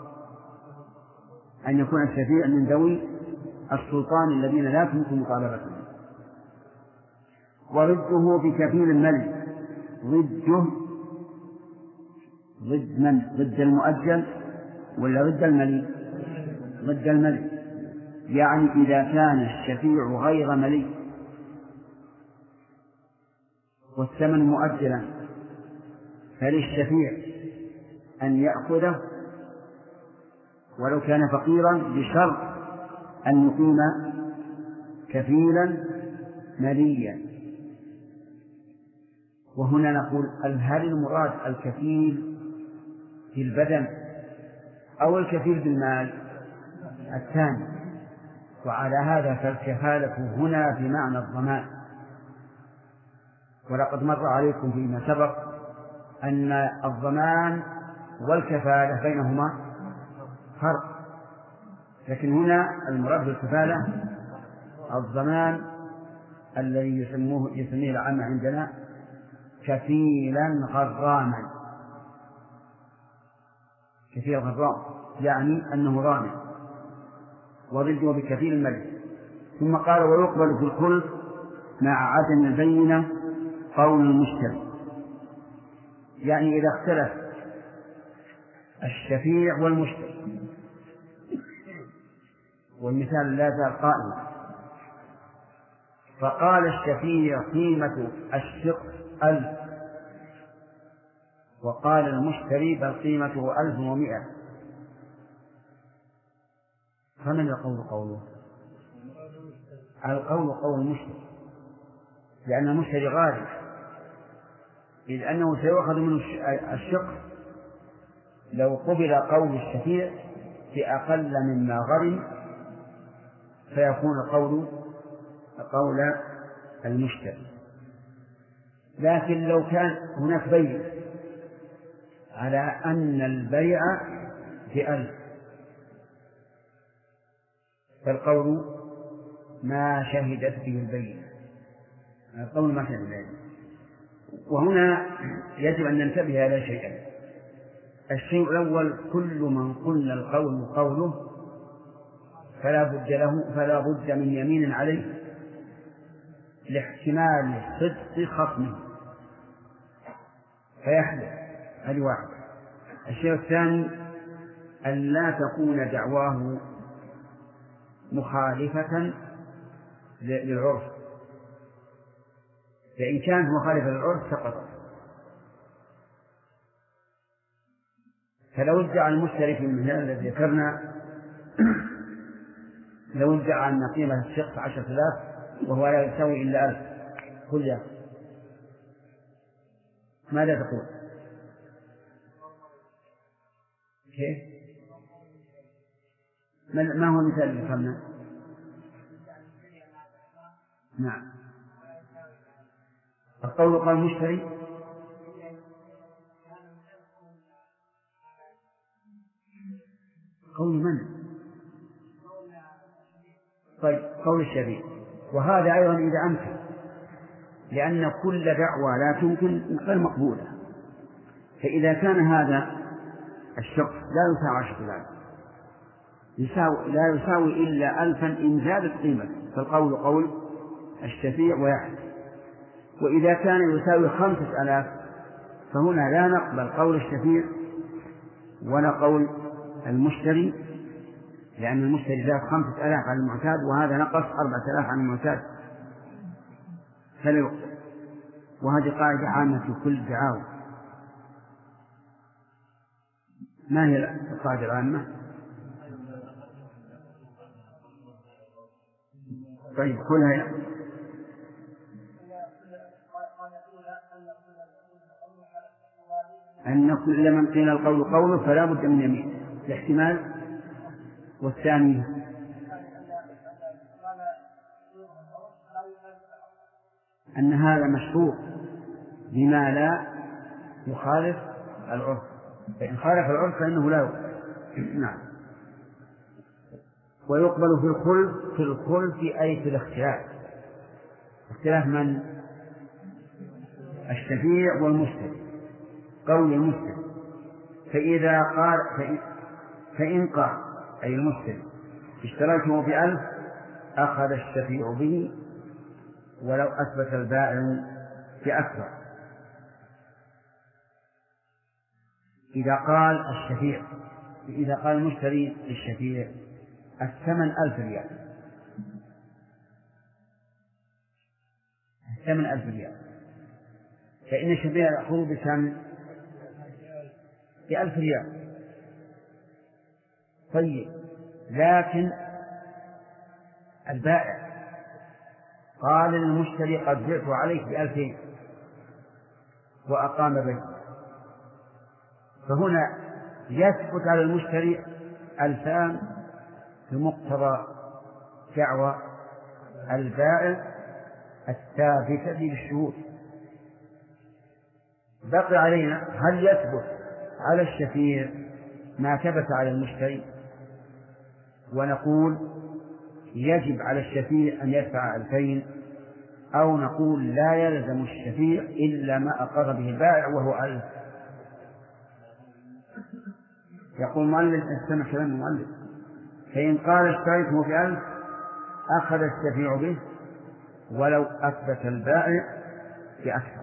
أن يكون الشفيع من ذوي السلطان الذين لا تمكن مطالبتهم. ورده بكفيل الملي، ضده ضد من؟ ضد المؤجل ولا ضد الملي؟ ضد الملي، يعني إذا كان الشفيع غير ملي والثمن مؤجلا فللشفيع أن يأخذه ولو كان فقيرا بشرط أن يقيم كفيلا مليا. وهنا نقول هل المراد الكفيل في البدن أو الكفيل بالمال؟ الثاني. وعلى هذا فالكفالة هنا بمعنى الضمان. ولقد مر عليكم فيما سبق أن الضمان والكفالة بينهما فرق، لكن هنا المراد بالكفالة الضمان الذي يسميه العامة عندنا كفيلا غراما. كفيل غرام يعني أنه ضامن، وضده بكفيل الملك. ثم قال ويقبل في الخلف مع عدم البينة قول المشتري، يعني إذا اختلف الشفيع والمشتري، والمثال لا زال قائما، فقال الشفيع قيمة الشقف 1000 وقال المشتري بل قيمته 1100، فمن القول قوله؟ القول قول المشتري، لأن المشتري غالب، إذ أنه سيؤخذ منه الشقف لو قبل قول الشفيع بأقل مما غرم، فيكون القول قول المشتري. لكن لو كان هناك بيع على أن البيع ب1000 فالقول ما شهدت به البينة، القول ما شهدت به. وهنا يجب أن ننتبه إلى شيئين. الشيء الأول كل من قلنا القول قوله فلا بد من يمين عليه لاحتمال صدق خصمه فيحلف. هذه واحد. الشيء الثاني أن لا تكون دعواه مخالفة للعرف، فإن كانت مخالفة للعرف سقطت. فلو ادعى المشتري في المثال الذي ذكرنا لو ادعى أن قيمة الشقف 10,000 وهو لا يساوي إلا 1000 قل يا ماذا تقول؟ كيف؟ ما هو المثال اللي ذكرنا؟ نعم، القول قال المشتري قول من؟ طيب قول الشفيع. وهذا أيضا إذا أمكن، لأن كل دعوى لا تمكن غير مقبولة. فإذا كان هذا الشخص لا يساوي 10,000 لا يساوي إلا 1000 إن زادت قيمته، فالقول قول الشفيع ويحدث. وإذا كان يساوي 5,000 فهنا لا نقبل قول الشفيع ولا قول المشتري، لأن المشتري زاد 5,000 عن المعتاد وهذا نقص 4,000 عن المعتاد فلا يقبل. وهذه قاعدة عامة في كل الدعاوى. ما هي القاعدة العامة؟ طيب كلها أن كل من قيل القول قوله فلا بد من يمين الاحتمال. والثاني أن هذا مشروع بما لا يخالف العرف، فإن خالف العرف فإنه لا يقبل. نعم. ويقبل في الخلف أي في الاختلاف، اختلاف من؟ الشفيع والمشتري، قول المشتري. فإن قال أي المشتري اشتريته ب1000 أخذ الشفيع به ولو أثبت البائع بأكثر. إذا قال المشتري للشفيع الثمن 1000 ريال، الثمن 1000 ريال، فإن الشفيع يأخذ بكم؟ ب1000 ريال. طيب لكن البائع قال للمشتري قد بعت عليك ب2000 وأقام بينه، فهنا يثبت على المشتري 2000 بمقتضى دعوى البائع الثابتة بالشهود. بقي علينا هل يثبت على الشفيع ما ثبت على المشتري، ونقول يجب على الشفيع أن يدفع 2000، أو نقول لا يلزم الشفيع إلا ما أقر به البائع وهو 1000. يقول المؤلف استمع كلام المؤلف، فإن قال اشتريته ب1000 أخذ الشفيع به ولو أثبت البائع بأكثر.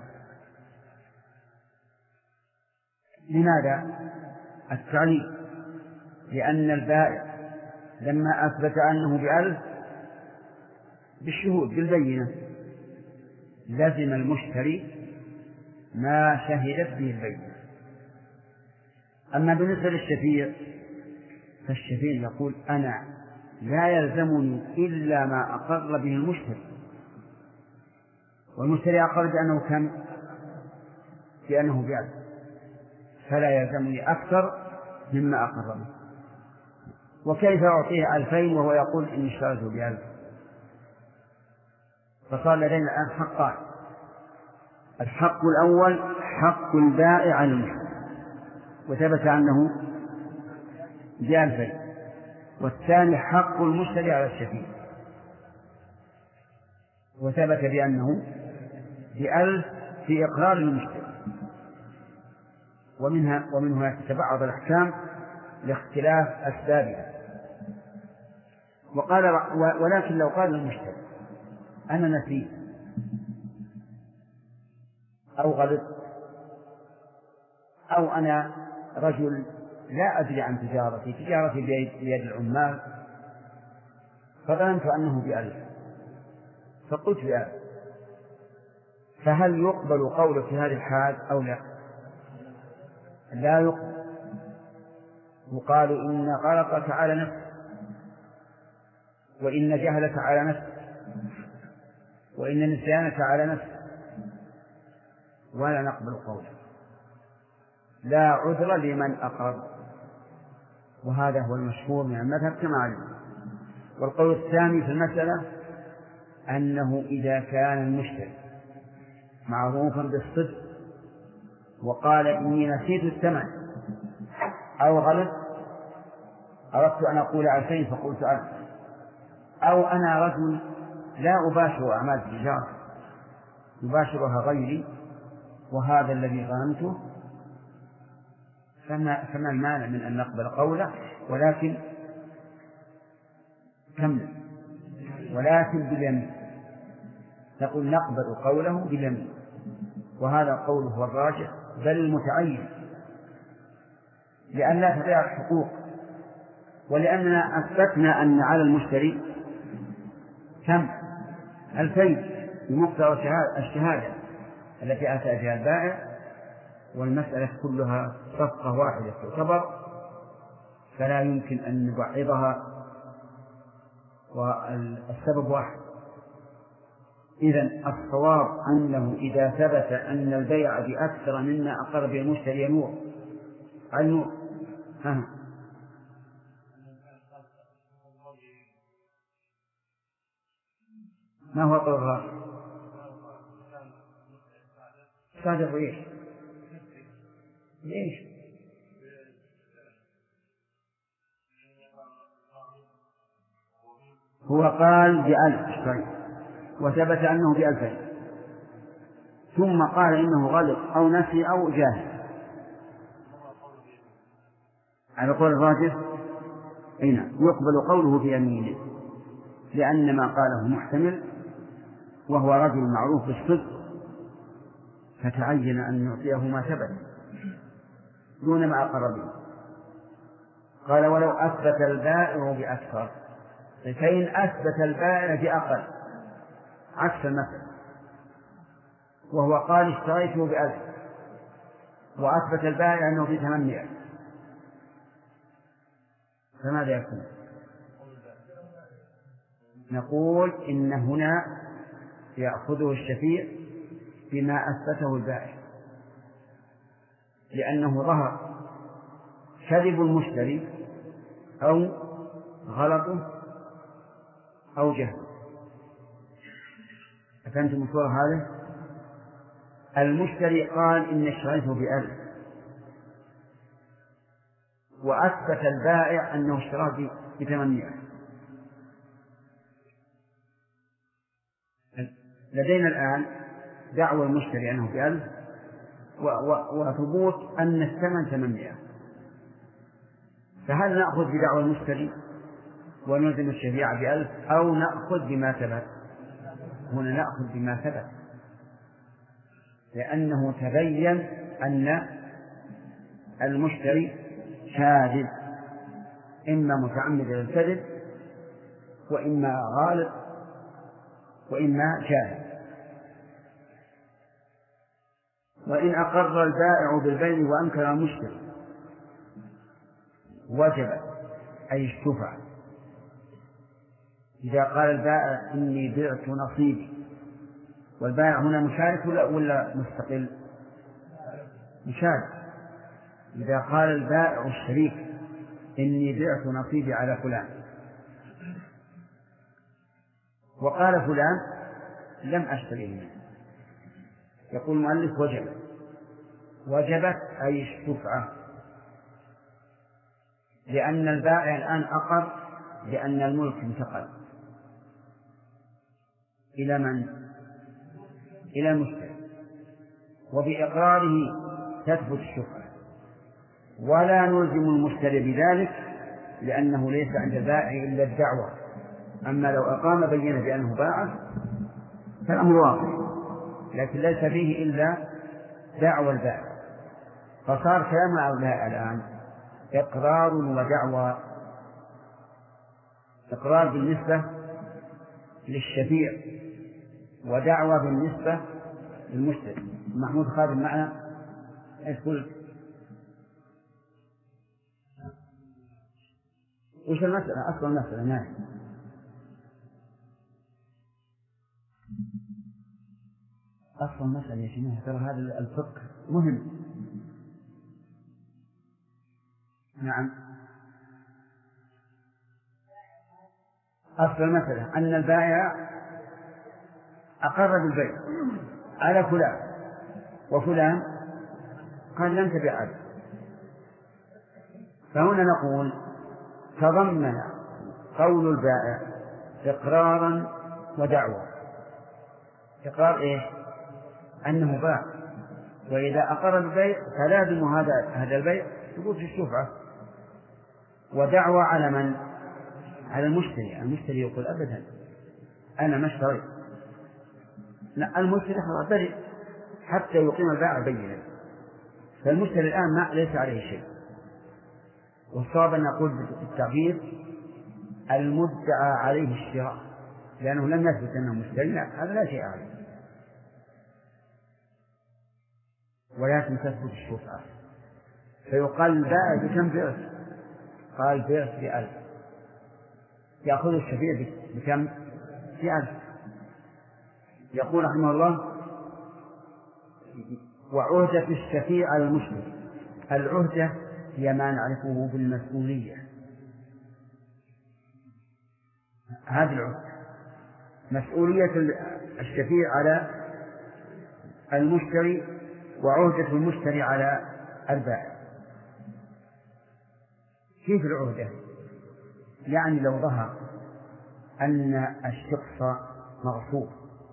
لماذا؟ التعليل، لأن البائع لما أثبت أنه ب1000 بالشهود بالبينة لزم المشتري ما شهدت به البينة. أما بالنسبة للشفيع فالشفيع يقول أنا لا يلزمني إلا ما أقر به المشتري، والمشتري أقر بأنه كم؟ بأنه ب1000، فلا يلزمني أكثر مما أقر به. وكيف أعطيه 2000 وهو يقول إني اشتريته ب1000؟ فصار لدينا الآن حقان: الحق الأول حق البائع على المشتري وثبت أنه ب2000، والثاني حق المشتري على الشفيع وثبت بأنه ب1000 في إقرار المشتري. ومنها تتبعض الأحكام لاختلاف أسبابها. ولكن لو قال المشتري أنا نسيت أو غلطت أو أنا رجل لا أدري عن تجارتي بيد العمال فظننت أنه ب1000 فقلت ب1000، فهل يقبل قوله في هذه الحال أو لا؟ لا يقبل. يقال إن غلطك على نفسك، وإن جهلك على نفسك، وإن نسيانك على نفسك، ولا نقبل قوله، لا عذر لمن أقر. وهذا هو المشهور من المذهب كما علمنا. والقول الثاني في المسألة أنه إذا كان المشتري معروفا بالصدق وقال إني نسيت الثمن أو غلط، أردت أن أقول 2000 فقلت 1000، أو أنا رجل لا أباشر أعمال التجارة يباشرها غيري وهذا الذي ظننته، فما المانع من أن نقبل قوله، ولكن باليمين. نقول نقبل قوله باليمين، وهذا قوله هو الراجح بل المتعين، لأن لا تضيع الحقوق، ولأننا أثبتنا أن على المشتري كم؟ 2000 بمقتضى الشهادة التي أتى بها البائع، والمسألة كلها صفقة واحدة تعتبر، فلا يمكن أن نبعضها، والسبب واحد. إذن الصواب أنه إذا ثبت أن البيع بأكثر مما أقر به المشتري نور النور. ما هو قول الراجح؟ صادق إيش؟ ليش؟ هو قال ب1000 وثبت أنه ب2000 ثم قال إنه غلط أو نسي أو جاهل، على قول الراجح هنا يقبل قوله بيمينه، لأن ما قاله محتمل وهو رجل معروف بالصدق، فتعين أن نعطيه ما ثبت دون ما أقر به. قال ولو أثبت البائع بأكثر، فإن أثبت البائع بأقل عكس المثل، وهو قال اشتريته ب1000 وأثبت البائع أنه في 800، فماذا يكون؟ نقول إن هنا يأخذه الشفيع بما أثبته البائع، لأنه ظهر كذب المشتري أو غلطه أو جهله. أفهمتم الصورة هذه؟ المشتري قال إن اشتريته ب1000، وأثبت البائع أنه اشتراه ب800. لدينا الآن دعوى المشتري أنه ب1000 وثبوت أن الثمن 800. فهل نأخذ بدعوى المشتري ونلزم الشفيع ب1000 أو نأخذ بما ثبت؟ هنا نأخذ بما ثبت، لأنه تبين أن المشتري كاذب، إما متعمد للكذب وإما غالب وإما جاهل. وإن أقر البائع بالبيع وأنكر المشتري وجب أي اشتفع. إذا قال البائع إني بعت نصيبي، والبائع هنا مشارك ولا مستقل؟ مشارك. إذا قال البائع الشريك إني بعت نصيبي على فلان، وقال فلان لم أشتريه منه، يقول المؤلف وجبت أي اشتفعة، لأن البائع الآن أقر بأن الملك انتقل إلى من؟ إلى المشتري، وبإقراره تثبت الشفعة، ولا نلزم المشتري بذلك لأنه ليس عند البائع إلا الدعوة. أما لو أقام بينه بأنه باعه فالأمر واضح، لكن ليس فيه إلا دعوى البائع. فصار كلام البائع الآن إقرار ودعوى. إقرار بالنسبة للشفيع ودعوى بالنسبة للمشتري. محمود خادم معنا، ايش قلت؟ وش المسألة؟ أصل المسألة ناهي. أصل المسألة يا شيخ ترى هذا الفقه مهم. نعم، أصل المسألة أن البائع أقر بالبيع على فلان، وفلان قال لم تبع عليه. فهنا نقول تضمن قول البائع إقرارا ودعوة. إقرار إيش؟ أنه باع، وإذا أقر بالبيع فلازم هذا البيع ثبوت الشفعة. ودعوة على من؟ على المشتري. المشتري يقول أبدا أنا ما اشتريت. لا، المشتري خلاص بريء حتى يقيم البائع بينه. فالمشتري الآن ليس عليه شيء. والصواب أن نقول بالتعبير المدعى عليه الشراء، لأنه لم يثبت أنه مشتري، هذا لا شيء عليه، ولكن تثبت الشفعة. فيقال البائع بكم بعت؟ قال بعت ب1000، يأخذ الشفيع بكم؟ ب1000. يقول رحمه الله وعهدة الشفيع على المشتري. العهدة هي ما نعرفه بالمسؤولية. هذه العهدة مسؤولية الشفيع على المشتري، وعهدة المشتري على البائع. كيف العهدة؟ يعني لو ظهر أن الشخص مغصوب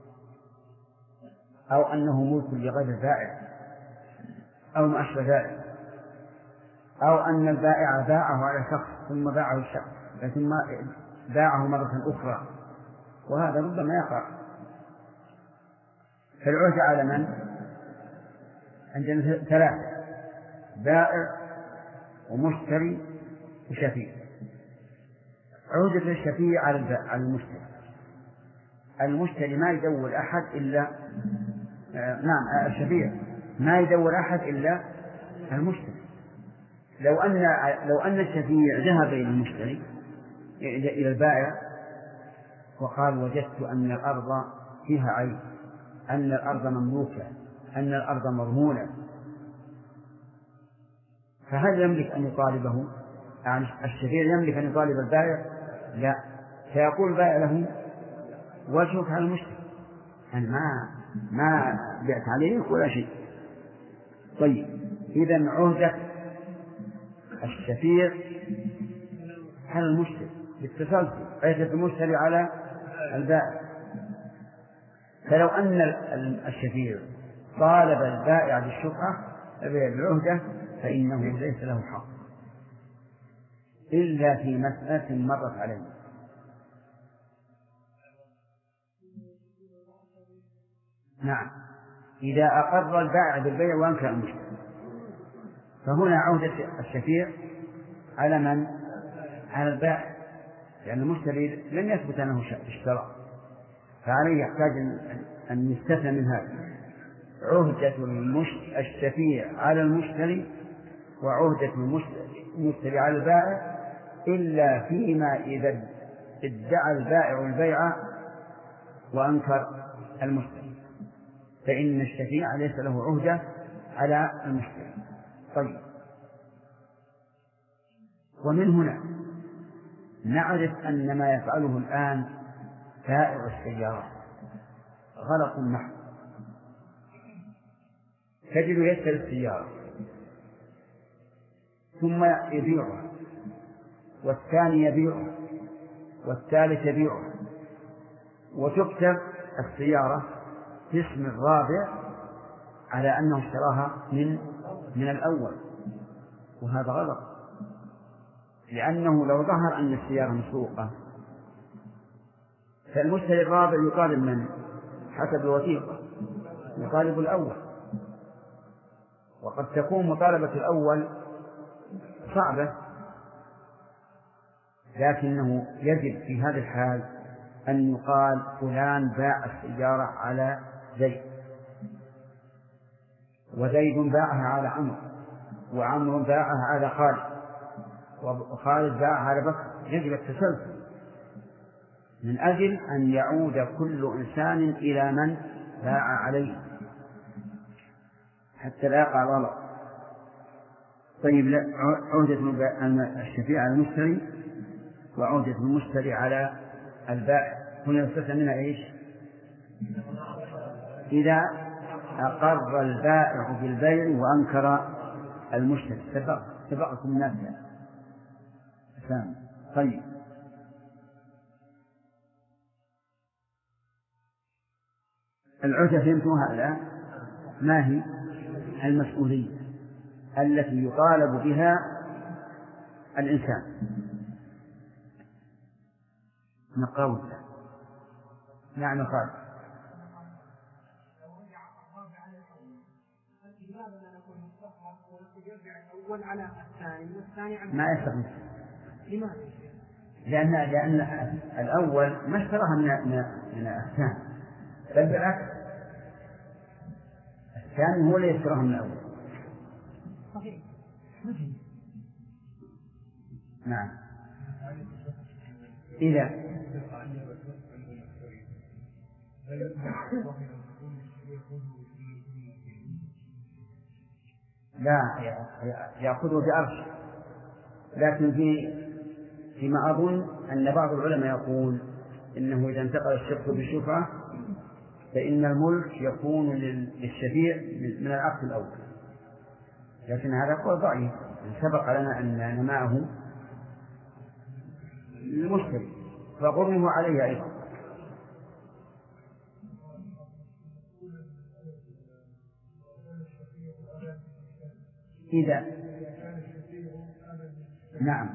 أو أنه ملك لغير البائع أو ما أشبه ذلك، أو أن البائع باعه على شخص ثم باعه الشخص ثم باعه مرة أخرى، وهذا ربما يقع. فالعهدة على من؟ عندنا 3: بائع ومشتري وشفيع. عهدة الشفيع على المشتري. المشتري ما يدور أحد إلا الشفيع ما يدور أحد إلا المشتري. لو أن الشفيع ذهب إلى المشتري إلى البائع وقال وجدت أن الأرض فيها عيب، أن الأرض مملوكة، أن الأرض مرهونة، فهل يملك أن يطالبه؟ يعني الشفيع يملك أن يطالب البائع؟ لا، سيقول البائع له وجهك على المشتري، أنا ما بعت عليك ولا شيء. طيب، إذن عهدة الشفيع على المشتري بالتسلسل، عهدة المشتري على البائع. فلو أن الشفيع طالب البائع بالشفعة بالعهدة فإنه ليس له حق إلا في مسألة مرت عليه. نعم، إذا أقر البائع بالبيع وأنكر المشتري، فهنا عهدة الشفيع على من؟ على البائع، لأن المشتري لم يثبت أنه اشترى، فعليه يحتاج أن يستثنى من هذا عهدة الشفيع على المشتري وعهدة المشتري على البائع، إلا فيما إذا ادعى البائع البيع وأنكر المشتري، فإن الشفيع ليس له عهدة على المشتري. طيب، ومن هنا نعرف أن ما يفعله الآن بائع السيارات غلط محض. تجد يشتري السيارة ثم يبيعها، والثاني يبيعها، والثالث يبيعها، وتكتب السيارة باسم الرابع على أنه اشتراها من الأول، وهذا غلط، لأنه لو ظهر أن السيارة مسروقة فالمشتري الرابع يطالب من حسب الوثيقة؟ يطالب الأول، وقد تكون مطالبة الأول صعبة، لكنه يجب في هذا الحال أن يقال فلان باع السيارة على زيد، وزيد باعها على عمرو، وعمرو باعها على خالد، وخالد باعها على بكر. يجب التسلسل من أجل أن يعود كل إنسان إلى من باع عليه حتى لا يقع غلط. طيب، عودة الشفيع على المشتري وعودة المشتري على البائع هنا يستثنى منها إيش؟ إذا أقر البائع بالبيع وأنكر المشتري. سبقكم الناس سامي. طيب، العهدة فهمتوها الآن؟ ما هي المسؤولية التي يطالب بها الإنسان؟ نقول نعم قال ما يستقيم. لماذا؟ لأن الأول ما اشتراها من الثاني، بل بالعكس الثاني هو اللي يشتراها من الأول. صحيح. نعم. إذا لا يأخذه بأرش، لكن فيما أظن أن بعض العلماء يقول إنه إذا انتقل الشخص بالشفعة فإن الملك يكون للشفيع من العقد الأول، لكن هذا قول ضعيف، سبق لنا أن نماءه للمشتري فغرمه عليه أيضا. إذا نعم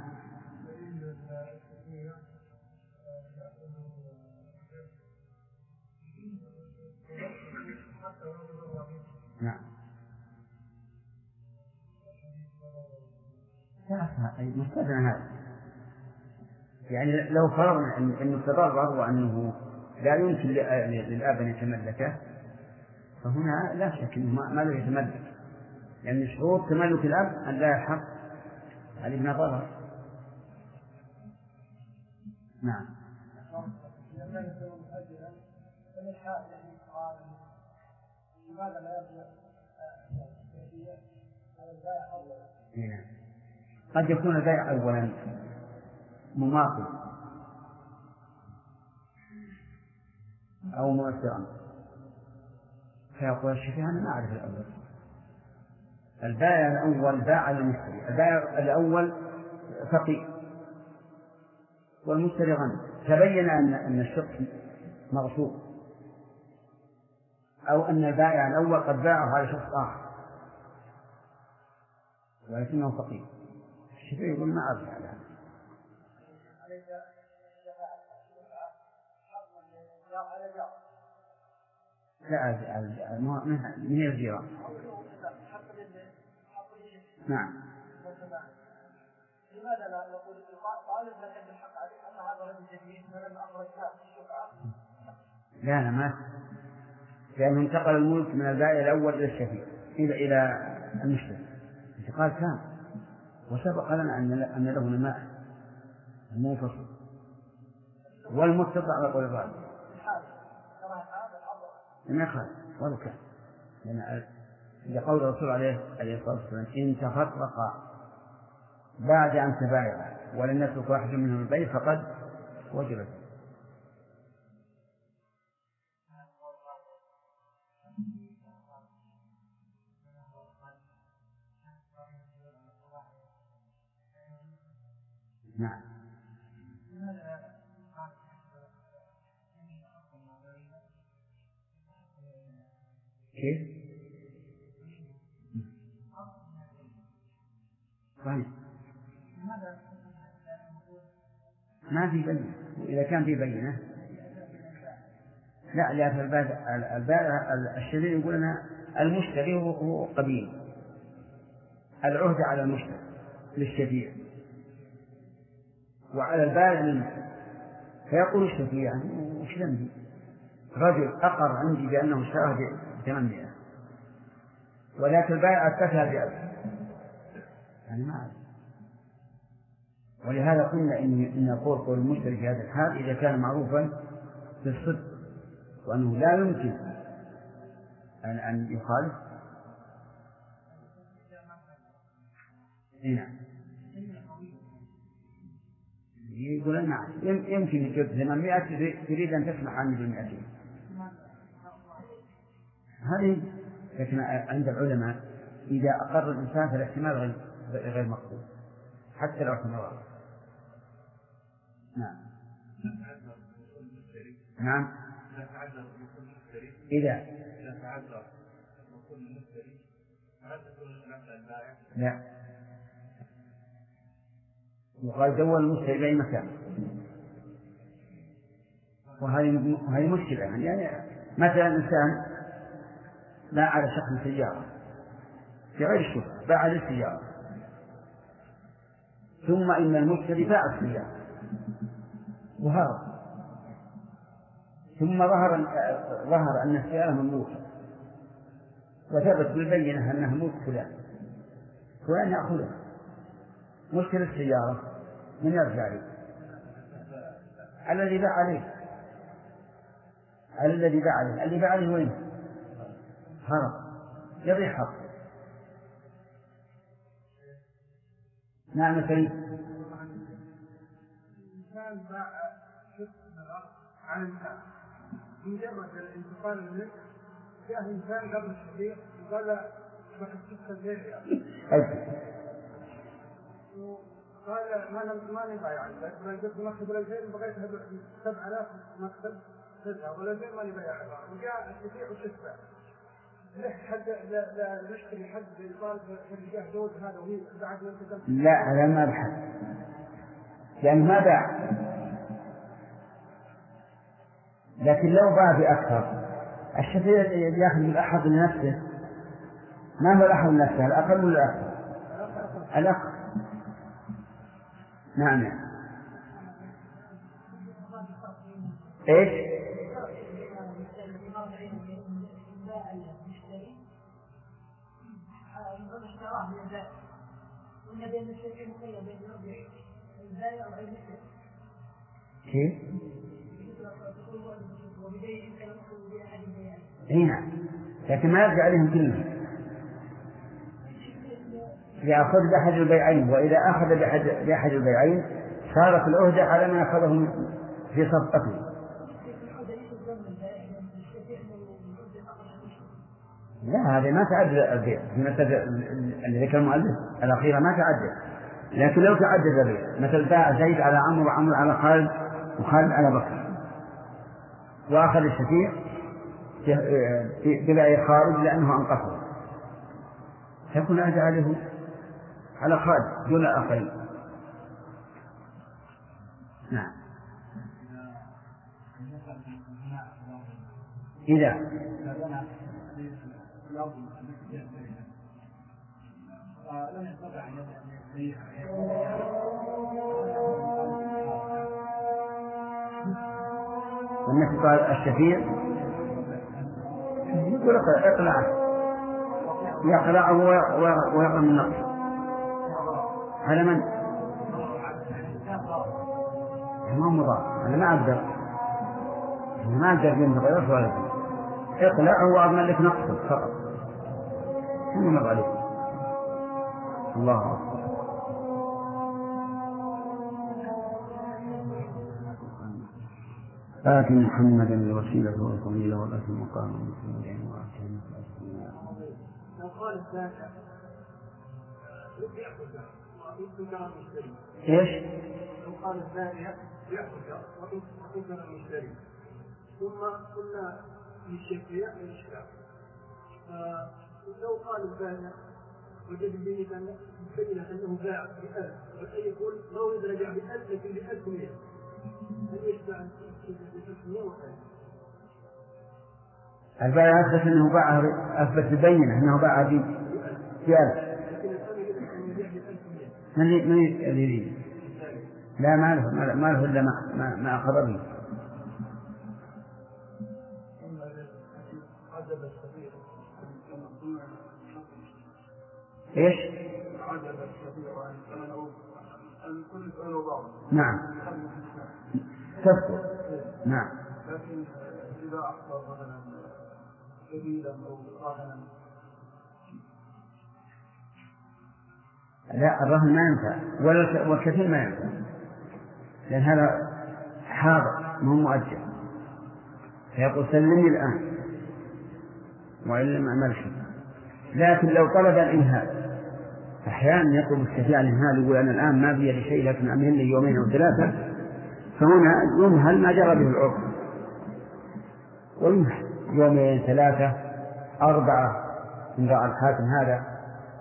نعم مستثنى هذا، يعني لو فرضنا أنه تضرر وأنه لا يمكن للأب أن يتملكه فهنا لا شك أنه ما له يتملك، لأن شروط تملك الأب أن لا يحق على ابن ضرر. نعم. من الحال الذي قال لماذا لا يرجع على البائع أولا؟ قد يكون البيع أولا مماطل أو مؤثرا، فيقول الشافعي أنا ما أعرف الأول. البائع الأول باع على المشتري، البائع الأول فقير والمشتري غني، تبين أن الشخص مغصوب، أو أن البائع الأول قد باعه على شخص آخر ولكنه فقير. الشافعي يقول ما أعرف على هذا. لا من الجيران. نعم. لماذا لا نقول طالب من عند الحق عليه أن هذا رجل جديد فلما أخرج له الشفعة؟ لا ما، لأنه انتقل الملك من البائع الأول إلى الشفيع إلى المشتري، انتقال كان، وسبق لنا أن له الماء المنفصل والمستطاع يقول الراجل لم يخالف ولو كان، لقول الرسول عليه الصلاة والسلام إن تفرقا بعد أن تبايعا ولم يترك واحد منهم البيع فقد وجبت. نعم. كيف؟ طيب ما في بينة، وإذا كان في بينة لا، لأن البائع الشرير يقول لنا المشتري هو قبيل العهد على المشتري للشفيع وعلى البائع للمشتري، فيقول الشفيع وش ذنبي؟ رجل أقر عندي بأنه اشتراه ب800 ولكن البائع أثبتها ب1000، يعني ما أعرف. ولهذا قلنا إن قول المشتري في هذا الحال إذا كان معروفا بالصدق وأنه لا يمكن أن يخالف. نعم. يقول نعم يمكن يجب 800 تريد أن تسمح عني ب200. هذه لكن عند العلماء إذا أقر الإنسان فالاحتمال غير مقبول حتى لو احتمل. نعم. نعم. إذا تعذر وصول المشتري هل تكون نفس البائع؟ لا، وقال دور المشتري بأي مكان، وهذه مشكلة. يعني مثلا إنسان باع على شخص سيارة بغير الشبهة، باع على السيارة ثم إن المشتري باع السيارة وهرب، ثم ظهر أن السيارة مملوكة وثبت بالبينة أنها ملك فلان يأخذها. مشكلة السيارة من يرجع عليه؟ على الذي باع عليه، الذي باع عليه وين؟ هرب، يضيع حقه. نعم سيد. إنسان باع شخص من الأرض عن إنسان، مجرد الانتقال الملك جاء إنسان قبل الشفيع وقال له بكتب 2 ريال قال ما نبغى يعني، لكن قلت مكتب 2000 بغيت 7000 مكتب 9 ولا 2000 ما نبغى يعني. وجاء الشفيع وشفع حد لا نشتري حد يطالب الرجال جوز هذا وهي بعد ما انت لا هذا ما بحث لأن ما باع، لكن لو باع بأكثر الشفيع يأخذ الأحد لنفسه. ما هو الأحد لنفسه؟ الأقل ولا الأكثر؟ الأقل. نعم. إيش؟ كيف؟ هنا لكن ما يرجع عليهم كلهم، يأخذ بأحد البيعين، وإذا أخذ بأحد البيعين صارت العهدة على من أخذهم في صفقته. لا هذا ما تعدد البيع في مسألة اللي ذكر المؤلف الأخيرة ما تعدد، لكن لو تعدد البيع مثل باع زيد على عمرو وعمرو على خالد وخالد على بكر وأخذ الشفيع ببيع خالد لأنه أنقصه تكون العهدة عليه على خالد دون الآخرين. نعم. إذا لم يستطع أن يبيع والنفي قال الشفيع يقول اقلعه يقلعه ويقرأ من النقص على من؟ ما مضاف هذا ما أقدر بين غيره ولا بين اقلعه وأضمن لك نقصه فقط ثم مر عليه. الله أكبر. آت محمدا الوسيلة والفضيلة والأجر المقام والمسلمين وآتهم لو قال الزاكى ايش؟ لو قال الزاكى يأخذ وإنكر المشتري ثم قلنا للشفيع للشفاع لو قال الزاكى وجد به بينة أنه باع ب1000 والأي يقول لو رجع ب1000 لكن ب1100 هل يشبع البائع أثبت أنه باع أثبت ببينة أنه باع ب1000 من يريد؟ لا ما له إلا ما أخذ به. إيش؟ نعم تذكر. نعم. لكن إذا أحضر مثلا كبيرا أو راهنا لا الرهن ما ينفع والكثير ما ينفع لأن هذا حاضر مو مؤجل فيقول سلمني الآن وإلا ما أعمل شيء. لكن لو طلب الإنهال أحيانا يطلب الشفيع الإنهال يقول أنا الآن ما بيدي شيء لكن أمهل لي 2 أو 3 فهنا يمهل ما جرى به العرف ويمهل 2 3 4 إن رأى الحاكم هذا.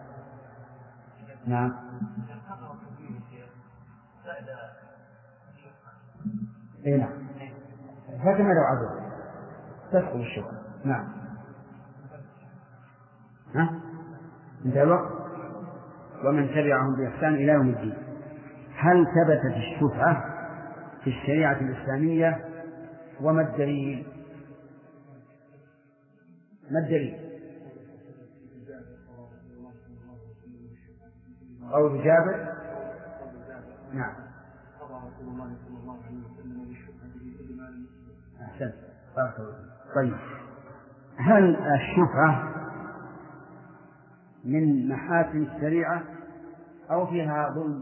نعم. اي نعم فكما لو عذر تدخل الشبهة. نعم. ها انتهى الوقت. ومن تبعهم بإحسان إلى يوم الدين. هل ثبتت الشفعة في الشريعة الإسلامية وما الدليل؟ ما الدليل؟ قول جابر. نعم. أحسنت. طيب هل الشفعة من محاسن الشريعة أو فيها ظلم؟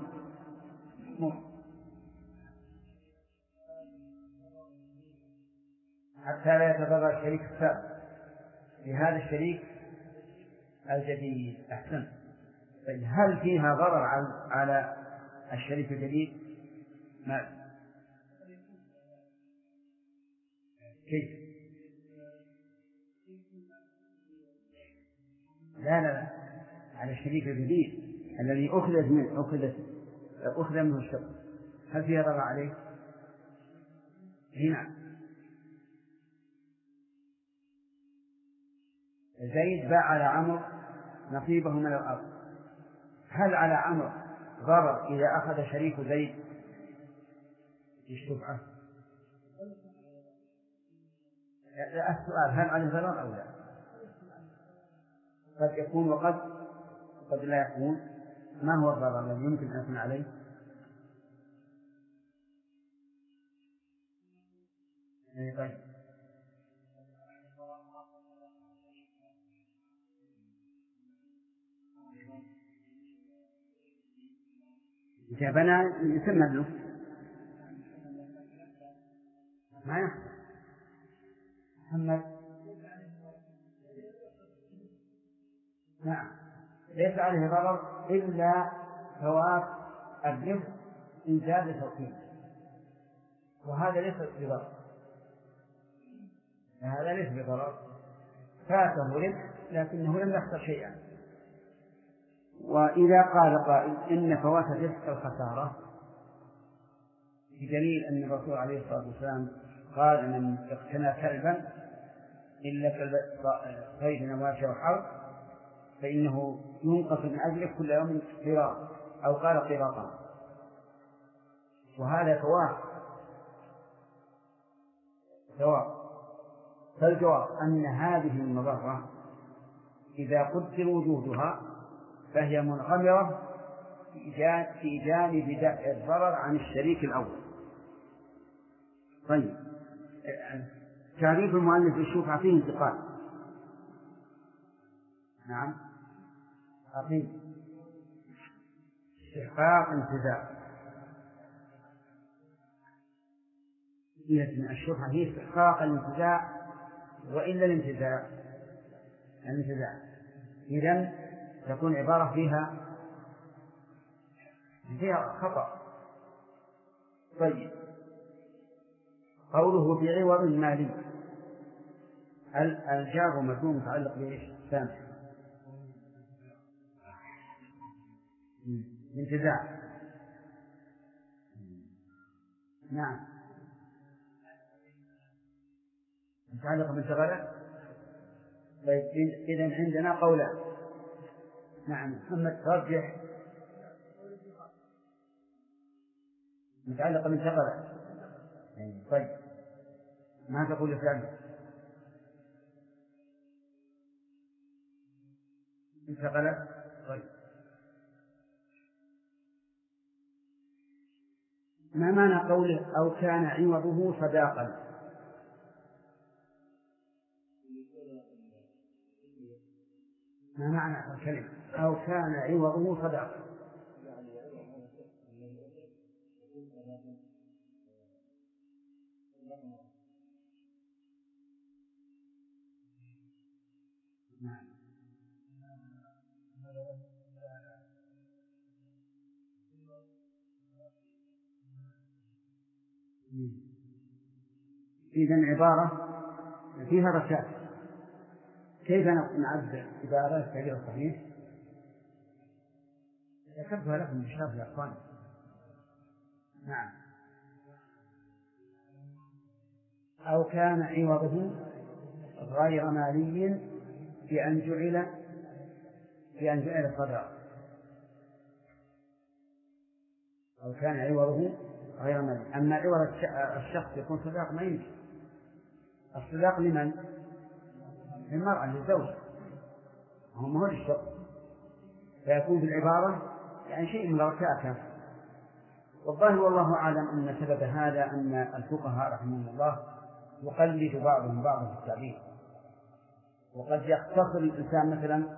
حتى لا يتضرر الشريك السابق لهذا الشريك الجديد. أحسنت. طيب هل فيها ضرر على الشريك الجديد؟ ما كيف؟ لا على الشريك الجديد الذي أخذ منه الشرط هل فيها ضرر عليه؟ هنا زيد باع على عمرو نصيبه من الأرض هل على عمرو ضرر إذا أخذ شريك زيد الشفعة؟ السؤال هل عليه ضرر أو لا؟ قد يكون وقد لا يكون. ما هو الضرر الذي يمكن أن يكون عليه؟ طيب إذا بنى يسمى له ما يحصل. محمد نعم ليس عليه ضرر إلا فوات الربح إن زاد توكيل، وهذا ليس بضرر، هذا ليس بضرر، فاته ربح لكنه لم يخسر شيئا. وإذا قال قائل إن فوات الربح الخسارة، بدليل أن الرسول عليه الصلاة والسلام قال من اقتنى كلبا إلا كلب صيد نواشي وحرب فإنه ينقص من أجله كل يوم قراط، أو قال قراطا، وهذا ثواب. فالجواب أن هذه المضرة إذا قدر وجودها فهي منغمرة في جانب دفع الضرر عن الشريك الأول. طيب، تعريف المؤلف للشفعة فيه انتقال. نعم، عقيم استحقاق انتزاع. من الشفعة هي استحقاق الانتزاع وإلا الانتزاع إذن تكون عبارة فيها خطأ. طيب، قوله بعوض مالي، الجار مجرور متعلق بإيش؟ سامح انتزاع. نعم، متعلق بالشغلة. طيب، إذن عندنا قولان. نعم، محمد ترجح متعلق بالشغلة. طيب، ما تقول فعلا انتقلت. طيب، ما معنى قوله أو كان عوضه صداقا؟ ما معنى الكلمة أو كان عوضه صداقا؟ نعم. إذن عبارة فيها رشاد. كيف نعبر عبارة التعبير الصحيح؟ ذكرتها لكم بشرف يا أخوان. نعم، أو كان عوضه غير مالي بأن جعل صداقا. أو كان عوضه غير مالي. أما عوض الشخص يكون صداق ما يمكن. الصداق لمن؟ للمرأة، للزوج، هم هو للشخص، فيكون في العبارة يعني شيء من الركاكة. والظاهر والله أعلم أن سبب هذا أن الفقهاء رحمهم الله يقلد بعضهم بعضا في التعبير، وقد يختصر الإنسان مثلا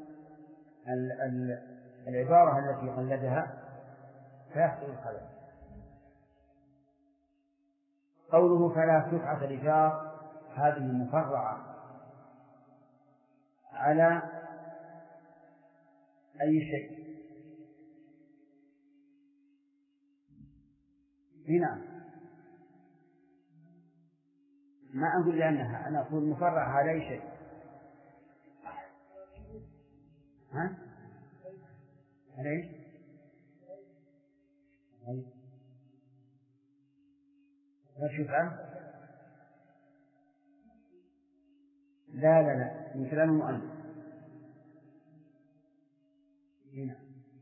العبارة التي قلدها فيحصل الخلل. قوله فلا شفعة لجار، هذه مفرعة على أي شيء؟ هنا ما أقول لأنها، أنا أقول مفرعة على أي شيء. ها؟ على إيش؟ الشفعة؟ لا من كلام المؤلف. هنا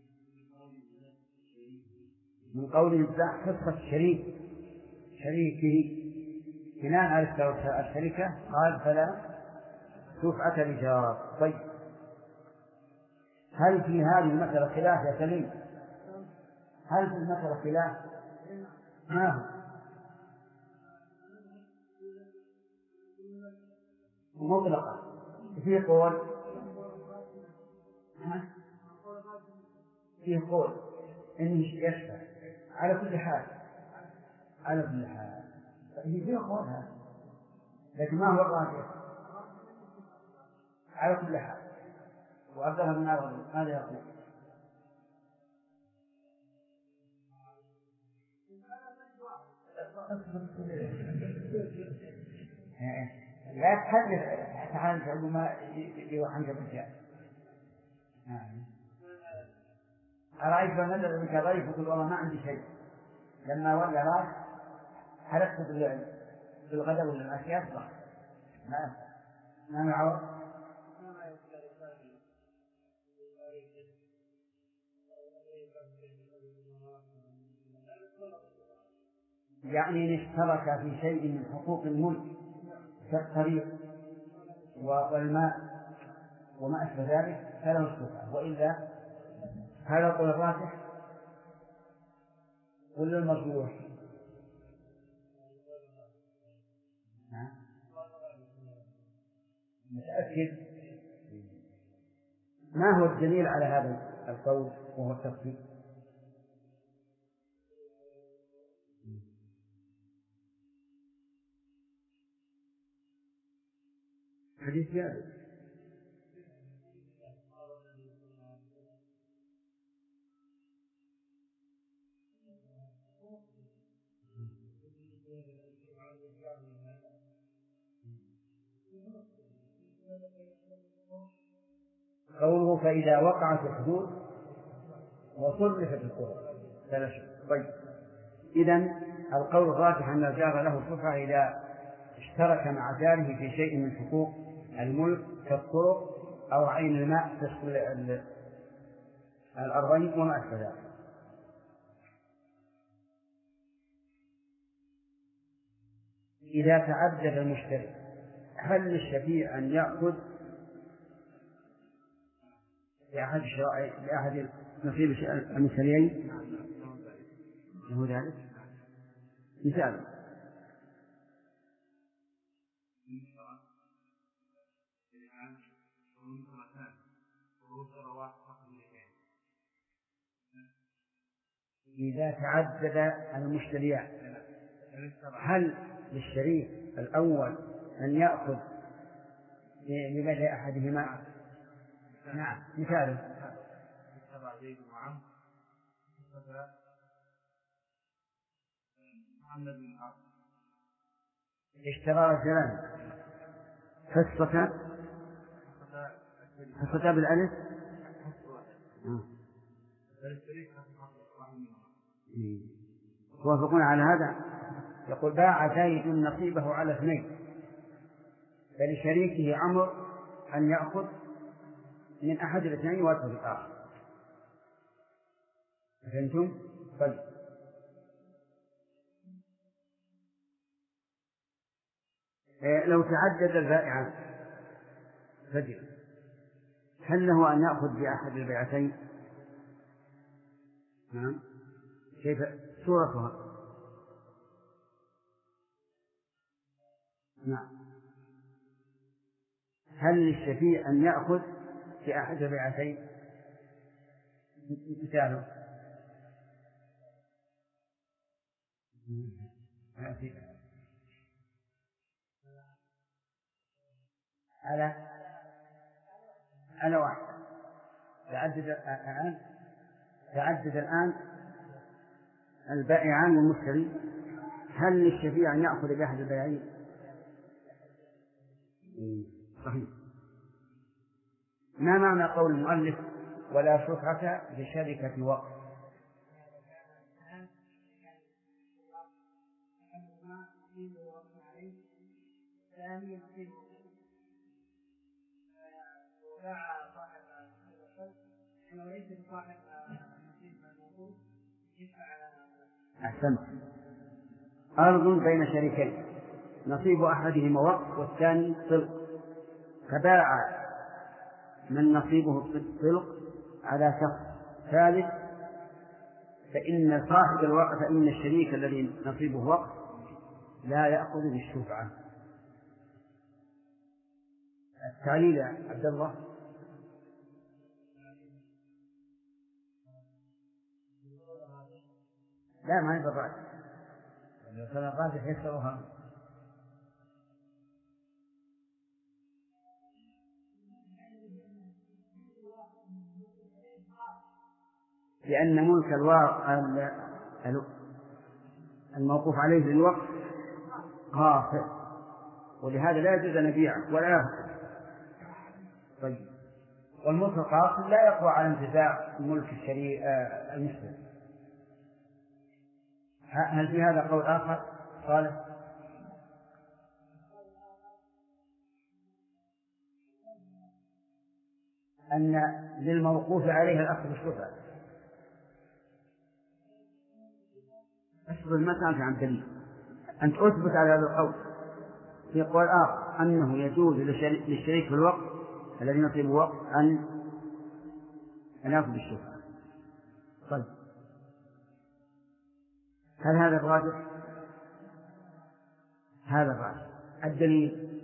من قول الإنسان حصة شريكه بناء على الشركة قال فلا شفعة لجار. طيب، هل في هذه المسألة خلاف يا سليم؟ هل في المسألة خلاف؟ ما هو مطلقة في قول فيه قول إنه يشفع على كل حال، على كل حال، فهي فيه قول هذا، لكن ما هو الراجح على كل حال. وعبد الله بن عمرو ماذا يقول؟ لا تحدث تعال تعلم ما يوحنك بالجاه. أرأيت مثلا منك ضيف يقول والله ما عندي شيء، لما ولى راس حلفت بالغداء ولا الأشياء أصبح ما معه. يعني إن اشترك في شيء من حقوق الملك كالطريق والماء وما أشبه ذلك فله الشفعة، وإلا هذا قول الراجح ولا المرجوح؟ متأكد؟ ما هو الدليل على هذا القول وهو التفصيل؟ حديث جابر. قوله فإذا وقعت الحدود وصرفت الطرق فلا شك. طيب، إذن القول الراجح أن الجار له شفعة إذا اشترك مع جاره في شيء من حقوق الملك كالطرق أو عين الماء تسقي الأرضين وما أشبه ذلك. إذا تعدد المشترك هل للشفيع أن يأخذ لأحد نصيب المثلين؟ له ذلك مثال. إذا تعدد المشتريان هل للشريك الأول أن يأخذ بمثل أحدهما؟ نعم، مثاله اشترى رجلان حصة بالألف وافقون على هذا. يقول باع زيد نصيبه على اثنين، فلشريكه عمر أن يأخذ من أحد الاثنين ويأخذ الآخر. فهمتم؟ طيب، لو تعدد البائعان رجل هل له أن يأخذ بأحد البيعتين؟ نعم. كيف صورتها؟ نعم. هل للشفيع أن يأخذ بأحد البيعتين؟ مثاله على واحد. تعدد الآن البائعان والمشتري، هل للشفيع أن يأخذ بأحد البيعين؟ صحيح. ما معنى قول المؤلف ولا شفعة لشركة وقف؟ أحسنت. أرض بين شريكين نصيب أحدهما وقف والثاني طلق، فباع من نصيبه الطلق على شخص ثالث، فإن صاحب الوقف فإن الشريك الذي نصيبه وقف لا يأخذ بالشفعة. التعليل يا عبد الله. لا ما هي بالراجح، لو كان الراجح يكسرها. لأن ملك الموقوف عليه للوقت قاصر، ولهذا لا يجوز أن يبيعه ولا يأخذه. طيب، والملك القاصر لا يقوى على انتزاع ملك المسلم. هل في هذا قول آخر صالح؟ أن للموقوف عليه الأخذ بالشفعة. أصبر، ما تعرف عن دليل، أنت أثبت على هذا القول. في قول آخر أنه يجوز للشريك في الوقت الذي نصيب وقت أن يأخذ بالشفعة. طيب، هل هذا الراجح؟ هذا الراجح. الدليل؟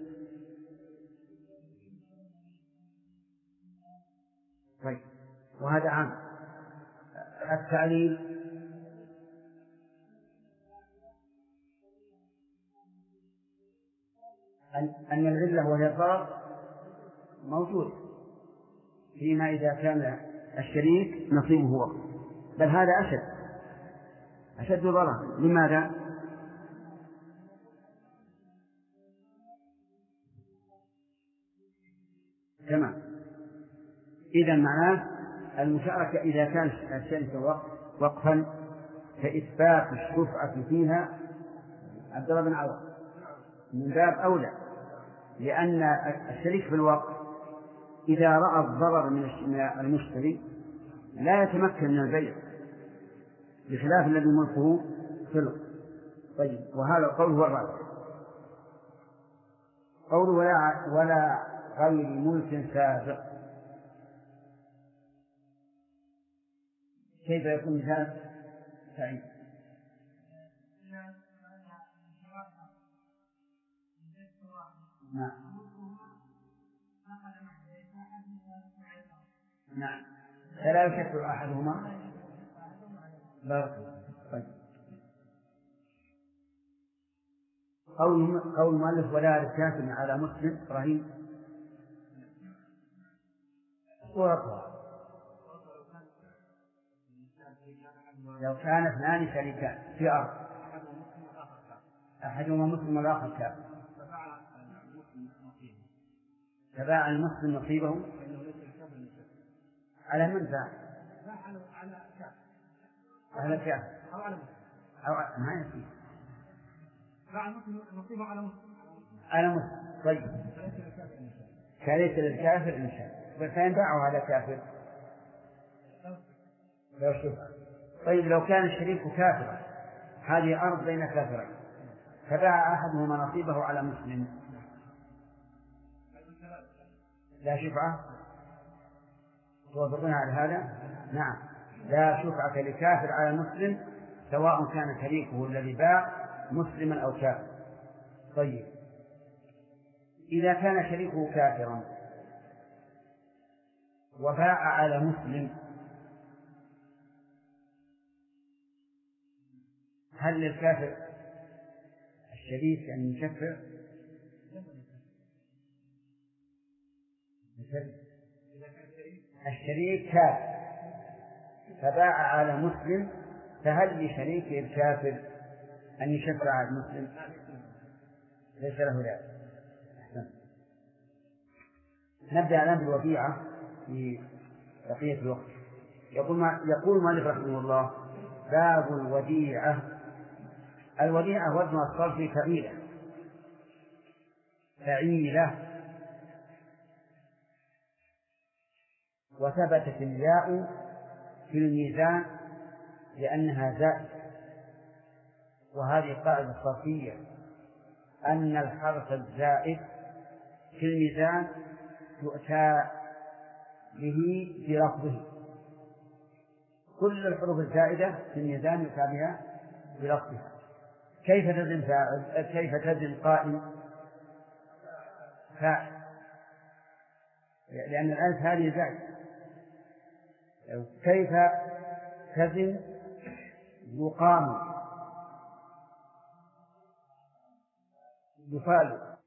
طيب، وهذا عام. التعليل؟ أن العلة وهي الضرر موجود فيما إذا كان الشريك نصيبه وقت، بل هذا أشد ضررا. لماذا؟ تمام. إذا معناه المشاركة إذا كان الشركة وقفا فإثبات الشفعة فيها عبد الله بن عوض من باب أولى، لأن الشريك في الوقت إذا رأى الضرر من المشتري لا يتمكن من البيع، بخلاف الذي ملكه سلق. طيب، وهذا القول هو الراجح. قوله ولا غير ملك سابق، كيف يكون مثال سعيد؟ نعم، فلا يشكل أحدهما. بارك الله. طيب، قول المؤلف ولا ركاز على مسلم. إبراهيم صورتها لو كان اثنان شريكان في أرض، أحدهما مسلم والآخر كافر، تباع المسلم نصيبه على من باع؟ على كافر أو على مسلم، أو ما يصير باع المسلم نصيبه على مسلم. على مسلم. طيب، كليس للكافر إن شاء، فإن باعه على كافر لو شفع. طيب، لو كان الشريك كافرا، هذه أرض بين كافرين، فباع أحدهما نصيبه على مسلم، لا شفعة. توافقون على هذا؟ نعم، لا شفعة لكافر على مسلم سواء كان شريكه الذي باع مسلما أو كافر. طيب، إذا كان شريكه كافرا وباع على مسلم، هل للكافر الشريك أن يشفع؟ الشريك كافر فباع على مسلم، فهل لشريكه الكافر أن يشفع على المسلم؟ ليس له ذلك. نبدأ الآن بالوديعة في بقية الوقت. يقول المؤلف رحمه الله: باب الوديعة. الوديعة وزنها الصرفي فعيلة، وثبتت الياء في الميزان لأنها زائدة، وهذه قاعدة صرفية أن الحرف الزائد في الميزان يؤتى به بلفظه. كل الحروف الزائدة في الميزان يؤتى بها بلفظها. كيف تزن فاعل؟ كيف تزن قائم؟ فاعل، لأن الألف هذه زائدة. كيف تزن يقام يفال